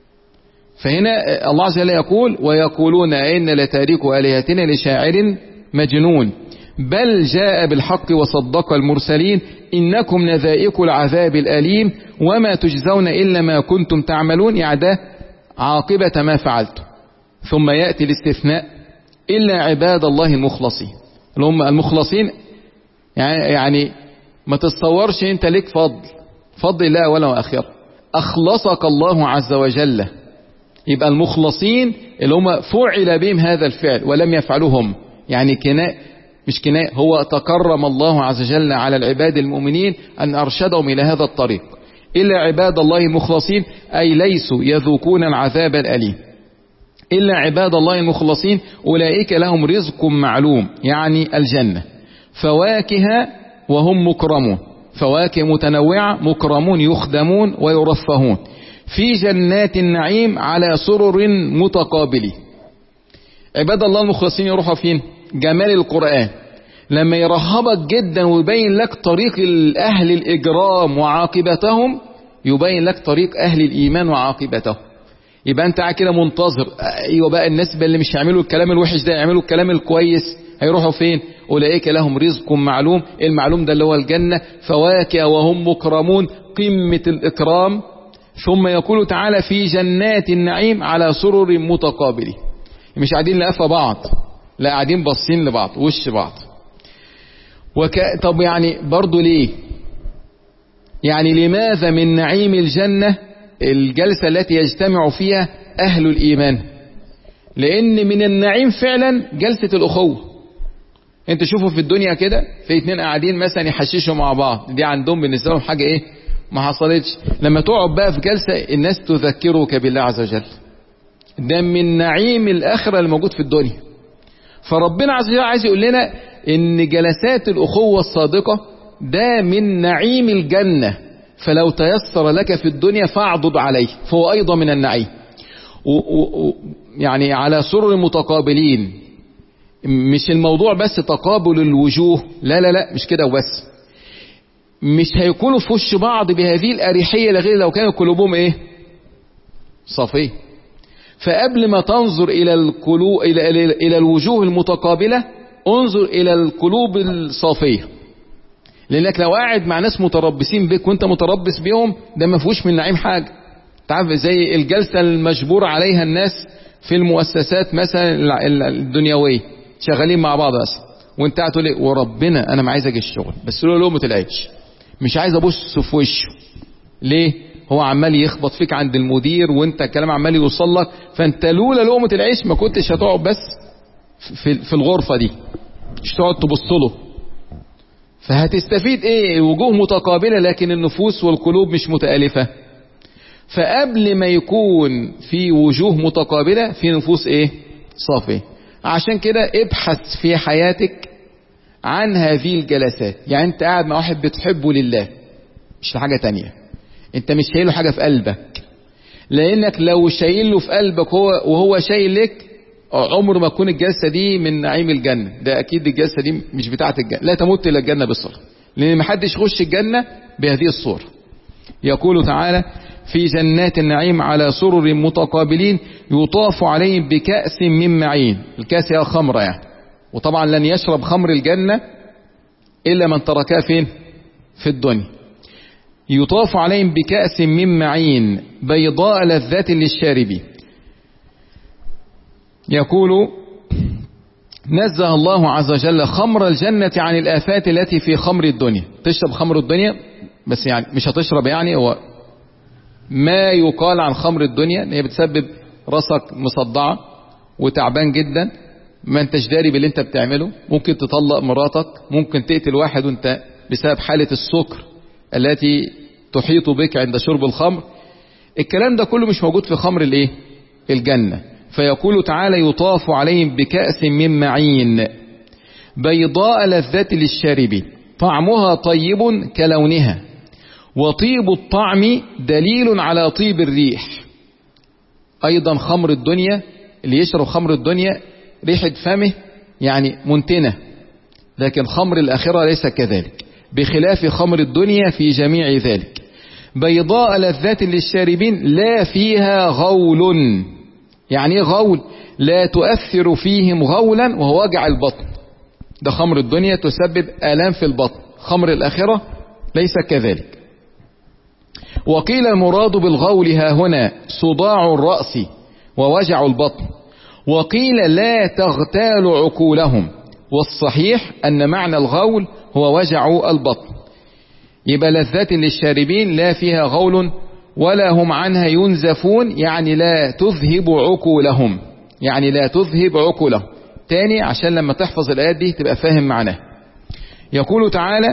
فهنا الله عز وجل يقول ويقولون إن لتاركوا آلهتنا لشاعر مجنون بل جاء بالحق وصدق المرسلين إنكم لذائقوا العذاب الأليم وما تجزون إلا ما كنتم تعملون. يعني ده عاقبة ما فعلتم. ثم يأتي الاستثناء إلا عباد الله المخلصين، اللي هم المخلصين. يعني, يعني ما تتصورش انت ليك فضل فضل الله ولا وآخرة، أخلصك الله عز وجل. يبقى المخلصين اللي هم فعل بهم هذا الفعل ولم يفعلوهم، يعني كناء مش كناء، هو تكرم الله عز وجل على العباد المؤمنين أن أرشدهم إلى هذا الطريق. إلا عباد الله المخلصين أي ليسوا يذوقون العذاب الأليم. إلا عباد الله المخلصين أولئك لهم رزق معلوم، يعني الجنة، فواكه وهم مكرمون، فواكه متنوعة، مكرمون يخدمون ويرفهون في جنات النعيم على سرر متقابلين. عباد الله المخلصين يروحوا فين؟ جمال القرآن لما يرهبك جدا ويبين لك طريق أهل الإجرام وعاقبتهم، يبين لك طريق أهل الإيمان وعاقبتهم. يبقى انت كده منتظر ايوه بقى الناس اللي مش يعملوا الكلام الوحش ده يعملوا الكلام الكويس، هيروحوا فين؟ اولئك لهم رزق معلوم. المعلوم ده اللي هو الجنة، فواكه وهم مكرمون، قمة الإكرام. ثم يقول تعالى في جنات النعيم على سرر متقابلين. مش قاعدين لقفة بعض، لا قاعدين باصين لبعض وش بعض. وك... طب يعني برضو ليه؟ يعني لماذا من نعيم الجنة الجلسة التي يجتمع فيها أهل الإيمان؟ لأن من النعيم فعلا جلسة الأخوة. انت شوفوا في الدنيا كده في اتنين قاعدين مثلا يحششوا مع بعض، دي عندهم بالنسبة لهم حاجة ايه ما حصلتش. لما تقعد بقى في جلسة الناس تذكرك بالله عز وجل، ده من نعيم الآخرة الموجود في الدنيا. فربنا عز وجل عايز يقول لنا ان جلسات الأخوة الصادقة ده من نعيم الجنة، فلو تيسر لك في الدنيا فاعضد عليه، فهو أيضا من النعيم. و و يعني على سرر متقابلين، مش الموضوع بس تقابل الوجوه، لا لا لا مش كده وبس. مش هيكونوا في وش بعض بهذه الأريحية لغير لو كانوا قلوبهم ايه صافية. فقبل ما تنظر إلى القلوب إلى, إلى, إلى الوجوه المتقابلة انظر إلى القلوب الصافية، لأنك لو قاعد مع ناس متربصين بك وانت متربص بيهم ده ما فيهوش من نعيم حاجة. تعرف زي الجلسة المجبور عليها الناس في المؤسسات مثلا الدنيوية شغالين مع بعض اصلا، وانت قاعد تقول ايه وربنا انا ما عايز اجي الشغل بس له لقمة العيش، مش عايز ابص في وشه. ليه؟ هو عمال يخبط فيك عند المدير وانت الكلام عمال يوصل لك، فانت لولا لقمة العيش ما كنتش هتقعد بس في في الغرفة دي، مش تقعد تبص له. فهتستفيد ايه؟ وجوه متقابلة لكن النفوس والقلوب مش متآلفة. فقبل ما يكون في وجوه متقابلة في نفوس ايه صافية. عشان كده ابحث في حياتك عن هذه الجلسات. يعني انت قاعد مع واحد بتحبه لله مش لحاجة تانية، انت مش شايله حاجة في قلبك، لانك لو شايله في قلبك هو وهو شايل لك عمر ما تكون الجلسة دي من نعيم الجنة. ده اكيد الجلسة دي مش بتاعة الجنة، لا تمت الى الجنة بالصورة، لان محدش يخش الجنة بهذه الصورة. يقول تعالى في جنات النعيم على سرر متقابلين يطاف عليهم بكأس من معين. الكأس هي خمرة يعني، وطبعا لن يشرب خمر الجنة إلا من تركها فين في الدنيا. يطاف عليهم بكأس من معين بيضاء لذات للشاربين. يقول نزه الله عز وجل خمر الجنة عن الآفات التي في خمر الدنيا. تشرب خمر الدنيا بس يعني مش هتشرب، يعني هو ما يقال عن خمر الدنيا ان هي بتسبب راسك مصدعة وتعبان جدا، ما انتش داري باللي انت بتعمله، ممكن تطلق مراتك، ممكن تقتل واحد وانت بسبب حالة السكر التي تحيط بك عند شرب الخمر. الكلام ده كله مش موجود في خمر الايه الجنة. فيقول تعالى يطاف عليهم بكأس من معين بيضاء لذة للشاربين طعمها طيب كلونها وطيب الطعم دليل على طيب الريح. ايضا خمر الدنيا اللي يشرب خمر الدنيا ريحة فمه يعني منتنة، لكن خمر الآخرة ليس كذلك، بخلاف خمر الدنيا في جميع ذلك. بيضاء لذة للشاربين لا فيها غول. يعني ايه غول؟ لا تؤثر فيهم غولا وهو وجع البطن. ده خمر الدنيا تسبب آلام في البطن، خمر الآخرة ليس كذلك. وقيل المراد بالغول ها هنا صداع الرأس ووجع البطن، وقيل لا تغتال عقولهم، والصحيح أن معنى الغول هو وجع البطن. يبقى لذات للشاربين لا فيها غول ولا هم عنها ينزفون، يعني لا تذهب عقولهم، يعني لا تذهب عقولهم. تاني عشان لما تحفظ الآيات دي تبقى فاهم معناها. يقول تعالى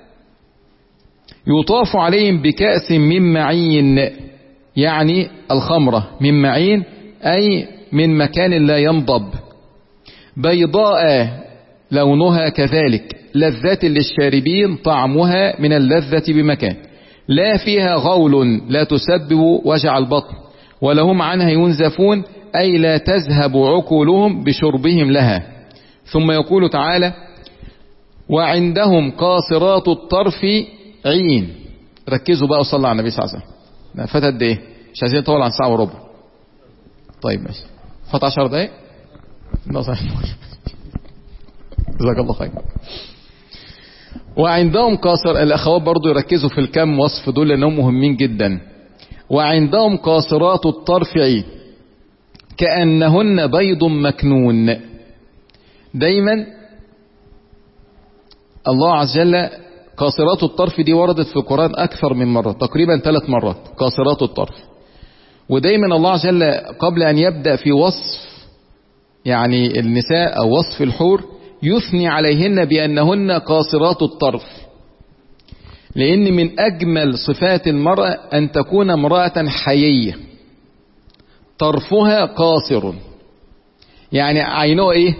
يطاف عليهم بكأس من معين، يعني الخمرة من معين أي من مكان لا ينضب، بيضاء لونها كذلك لذة للشاربين طعمها من اللذة بمكان، لا فيها غول لا تسبب وجع البطن ولا هم عنها ينزفون أي لا تذهب عقولهم بشربهم لها. ثم يقول تعالى وعندهم قاصرات الطرف عين. ركزوا بقى وصلوا على النبي صلى الله عليه وسلم. فات قد ايه؟ مش عايزين نطول عن ساعة وربع. طيب ماشي، فات عشر دقايق. جزاك الله خير. وعندهم قاصر، الاخوات برضو يركزوا في الكم وصف دول لانهم مهمين جدا. وعندهم قاصرات الطرف عين كأنهن بيض مكنون. دايما الله عز وجل قاصرات الطرف دي وردت في القرآن أكثر من مرة، تقريبا ثلاث مرات قاصرات الطرف. ودايما الله عز وجل قبل أن يبدأ في وصف يعني النساء أو وصف الحور يثني عليهن بأنهن قاصرات الطرف، لأن من أجمل صفات المرأة أن تكون امرأة حيية طرفها قاصر، يعني عينها إيه؟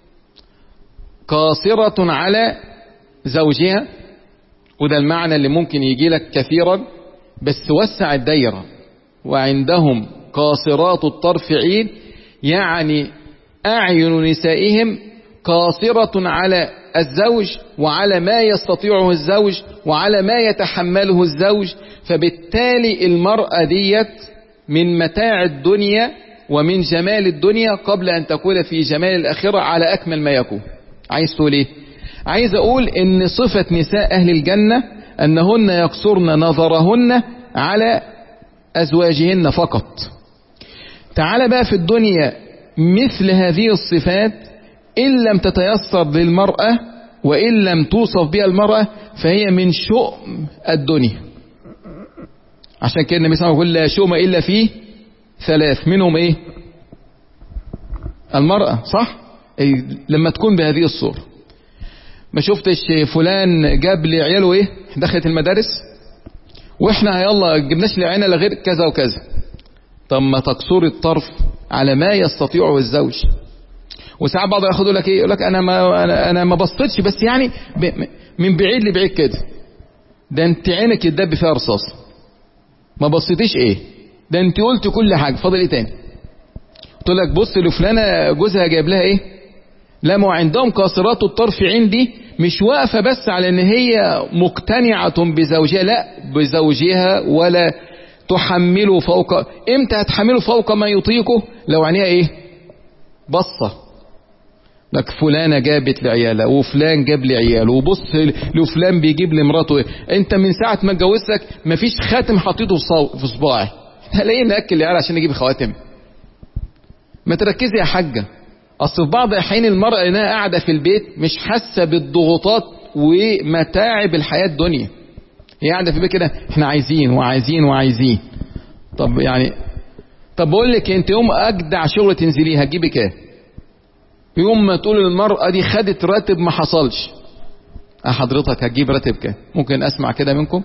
قاصرة على زوجها. وده المعنى اللي ممكن يجي لك كثيرا، بس وسع الدايرة. وعندهم قاصرات الطرف عين، يعني أعين نسائهم قاصرة على الزوج وعلى ما يستطيعه الزوج وعلى ما يتحمله الزوج. فبالتالي المرأة ديت من متاع الدنيا ومن جمال الدنيا قبل أن تكون في جمال الآخرة على أكمل ما يكون. عايز تقول إيه؟ عايز أقول إن صفة نساء أهل الجنة أنهن يقصرن نظرهن على أزواجهن فقط. تعال بقى في الدنيا مثل هذه الصفات إن لم تتيسر للمرأة وإن لم توصف بها المرأة فهي من شؤم الدنيا. عشان كده النبي صلى الله عليه وسلم يقول لا شؤم إلا فيه ثلاث، منهم إيه؟ المرأة، صح؟ إيه لما تكون بهذه الصورة. ما شفتش فلان جاب لي عياله إيه؟ دخلت المدارس وإحنا يلا جبناش لعينا لغير كذا وكذا. طب ما تقصر الطرف على ما يستطيعه الزوج. وساعات بعض ياخدوا لك ايه، يقول لك انا ما انا, أنا ما بصيتش بس يعني من بعيد لبعيد كده. ده انت عينك يدب فيها رصاص. ما بصيتيش ايه؟ ده انت قلت كل حاجه، فاضل ايه تاني؟ قلت لك بص لفلانه جوزها جايب لها ايه؟ لا، ما عندهم قاصرات الطرف عندي مش واقفه بس على ان هي مقتنعه بزوجها، لا بزوجها ولا تحمله فوق. امتى هتحمله فوق ما يطيقه؟ لو عينيها ايه؟ بصه لك فلانة جابت لعيالها وفلان جاب لي عياله وبص لفلان بيجيب لمراته. انت من ساعة ما اتجوزتك مفيش خاتم حطيته في صباعي، هلاقيه ناكل العيال عشان نجيب خواتم. ما تركزي يا حاجة. اصل في بعض الاحيان المرأة انها قاعدة في البيت مش حاسة بالضغوطات ومتاعب الحياة الدنيا. هي قاعدة في البيت كده احنا عايزين وعايزين وعايزين. طب يعني طب بقول لك انت يوم اجدع شغل تنزليها هتجيبي كام؟ يوم ما تقول المرأة دي خدت راتب ما حصلش، اه حضرتك هتجيب راتب كام؟ ممكن اسمع كده منكم؟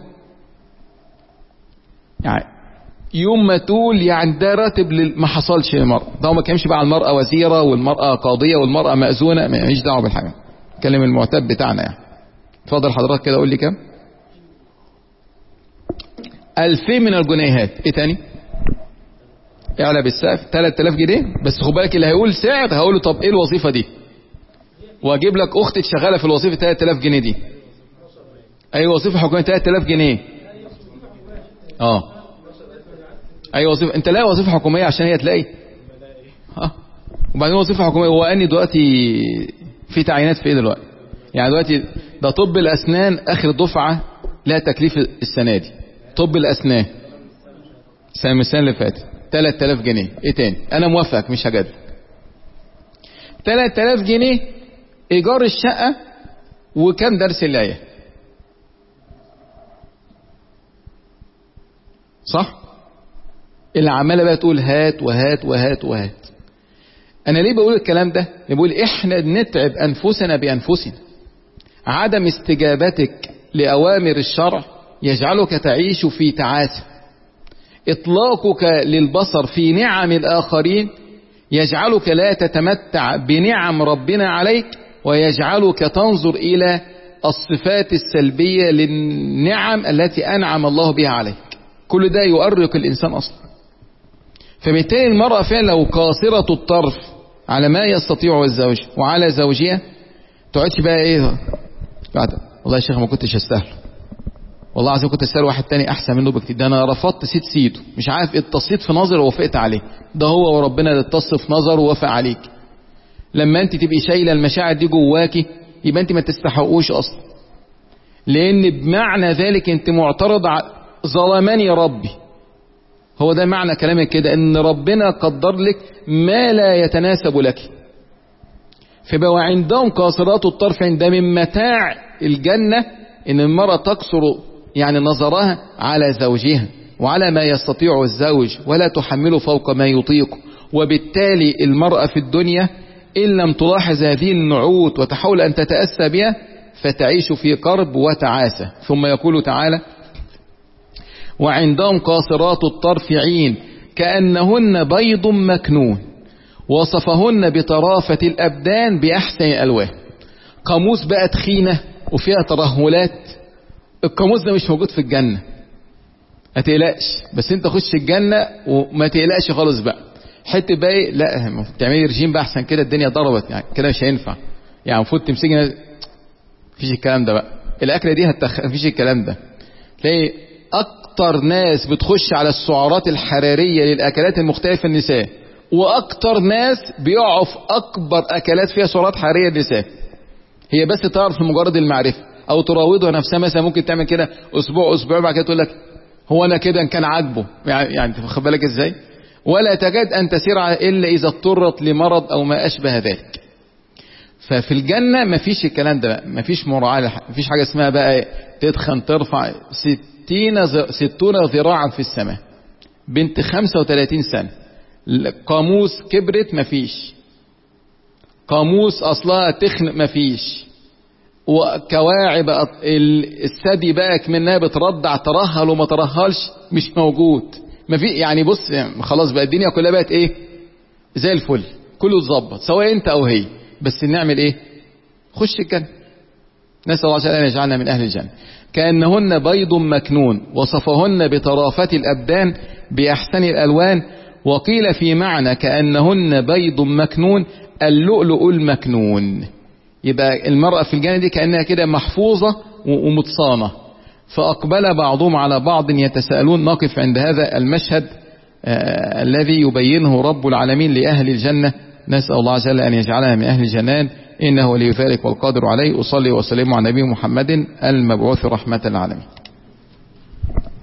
يعني يوم ما تقول يعني ده راتب ما حصلش للمرأة. ده ما كانش بقى على المرأة وزيرة والمرأة قاضية والمرأة مأذونة، ماليش دعوة بالحاجة. كلم المعتاد بتاعنا يعني. اتفضل حضرتك كده قول لي كام؟ ألفين من الجنيهات. ايه تاني؟ اعلى بالسقف ثلاثة آلاف جنيه. بس خد بالك اللي هيقول سعر هقول له طب ايه الوظيفه دي؟ واجيب لك اختك شغاله في الوظيفه ثلاثة آلاف جنيه دي. اي وظيفه حكوميه ثلاثة آلاف جنيه. اه اي وظيفه انت لاقي وظيفه حكوميه عشان هي تلاقي اه وبعدين وظيفه حكوميه. هو اني دلوقتي في تعيينات في ايه دلوقتي؟ يعني دلوقتي ده طب الاسنان اخر دفعه لها تكليف السنه دي. طب الاسنان سنه من السنه اللي فاتت ثلاثة آلاف جنيه. ايه تاني؟ انا موافقك مش هجادل. ثلاثة آلاف جنيه ايجار الشقه وكم درس الآية، صح؟ اللي عماله بقى تقول هات وهات وهات وهات. انا ليه بقول الكلام ده؟ بقول احنا نتعب انفسنا بانفسنا. عدم استجابتك لاوامر الشرع يجعلك تعيش في تعاسه. اطلاقك للبصر في نعم الاخرين يجعلك لا تتمتع بنعم ربنا عليك، ويجعلك تنظر الى الصفات السلبية للنعم التي انعم الله بها عليك. كل ده يؤرق الانسان اصلا. فبالتالي المرأة فعلا لو قاصرة الطرف على ما يستطيع الزوج وعلى زوجها تقعدش بقى ايه بعد والله يا شيخ ما كنتش استاهل، والله العظيم كنت استاهل واحد تاني احسن منه بكتير، ده انا رفضت سيد سيده مش عارف اتصيت في نظر ووافقت عليه، ده هو وربنا اللي اتص في نظر ووافق عليك. لما انت تبقي شايله المشاعر دي جواكي يبقى انت ما تستحقوش اصلا، لان بمعنى ذلك انت معترض على ظلمني ربي. هو ده معنى كلامك كده، ان ربنا قدر لك ما لا يتناسب لك. فبقى عندهم قاصرات الطرف عند من متاع الجنة ان المرأة تقصر يعني نظرها على زوجها وعلى ما يستطيع الزوج ولا تحمله فوق ما يطيق. وبالتالي المرأة في الدنيا إن لم تلاحظ هذه النعوت وتحاول أن تتأسى بها فتعيش في كرب وتعاسة. ثم يقول تعالى وعندهم قاصرات الطرف عين كأنهن بيض مكنون وصفهن بطرافة الأبدان بأحسن الألوان. قاموس بقى تخينة وفيها ترهلات. القاموس ده مش موجود في الجنة، ما تقلقش، بس انت خش الجنة وما تقلقش خالص بقى. حته بقى لا تعملي رجيم بقى احسن كده الدنيا ضربت يعني كده مش هينفع، يعني المفروض تمسكي مفيش الكلام ده بقى، الأكلة دي هتخ... مفيش الكلام ده. تلاقي أكتر ناس بتخش على السعرات الحرارية للأكلات المختلفة النساء، وأكتر ناس بيقعوا في أكبر أكلات فيها سعرات حرارية النساء. هي بس تعرف مجرد المعرفة، أو تراودها نفسها مثلا، ممكن تعمل كده أسبوع أسبوع بعد كده تقول لك هو أنا كده إن كان عاجبه، يعني يعني تاخد بالك إزاي؟ ولا تكاد أن تسير إلا إذا اضطرت لمرض أو ما أشبه ذلك. ففي الجنة مفيش الكلام ده بقى، مفيش مراعاة، مفيش حاجة اسمها بقى تدخن ترفع. ستين ستون ذراعا في السماء، بنت خمسة وثلاثين سنة، قاموس كبرت مفيش، قاموس أصلها تخن مفيش، وكواعب الثدي بقى منها بترضع ترهل وما ترهلش مش موجود. ما في يعني بص يعني خلاص بقى الدنيا كلها بقت ايه زي الفل، كله اتظبط سواء انت او هي، بس نعمل ايه؟ خش الجنة. نسأل الله تعالى ان يجعلنا من اهل الجنة. كأنهن بيض مكنون، وصفهن بطرافة الابدان باحسن الالوان. وقيل في معنى كأنهن بيض مكنون اللؤلؤ المكنون. يبقى المرأة في الجنة دي كأنها كده محفوظة ومتصانة. فأقبل بعضهم على بعض يتساءلون. نقف عند هذا المشهد آه الذي يبينه رب العالمين لأهل الجنة. نسأل الله عز وجل أن يجعلنا من أهل الجنان، إنه ولي ذلك والقادر عليه. أصلي وسلم على نبي محمد المبعوث رحمة للعالمين.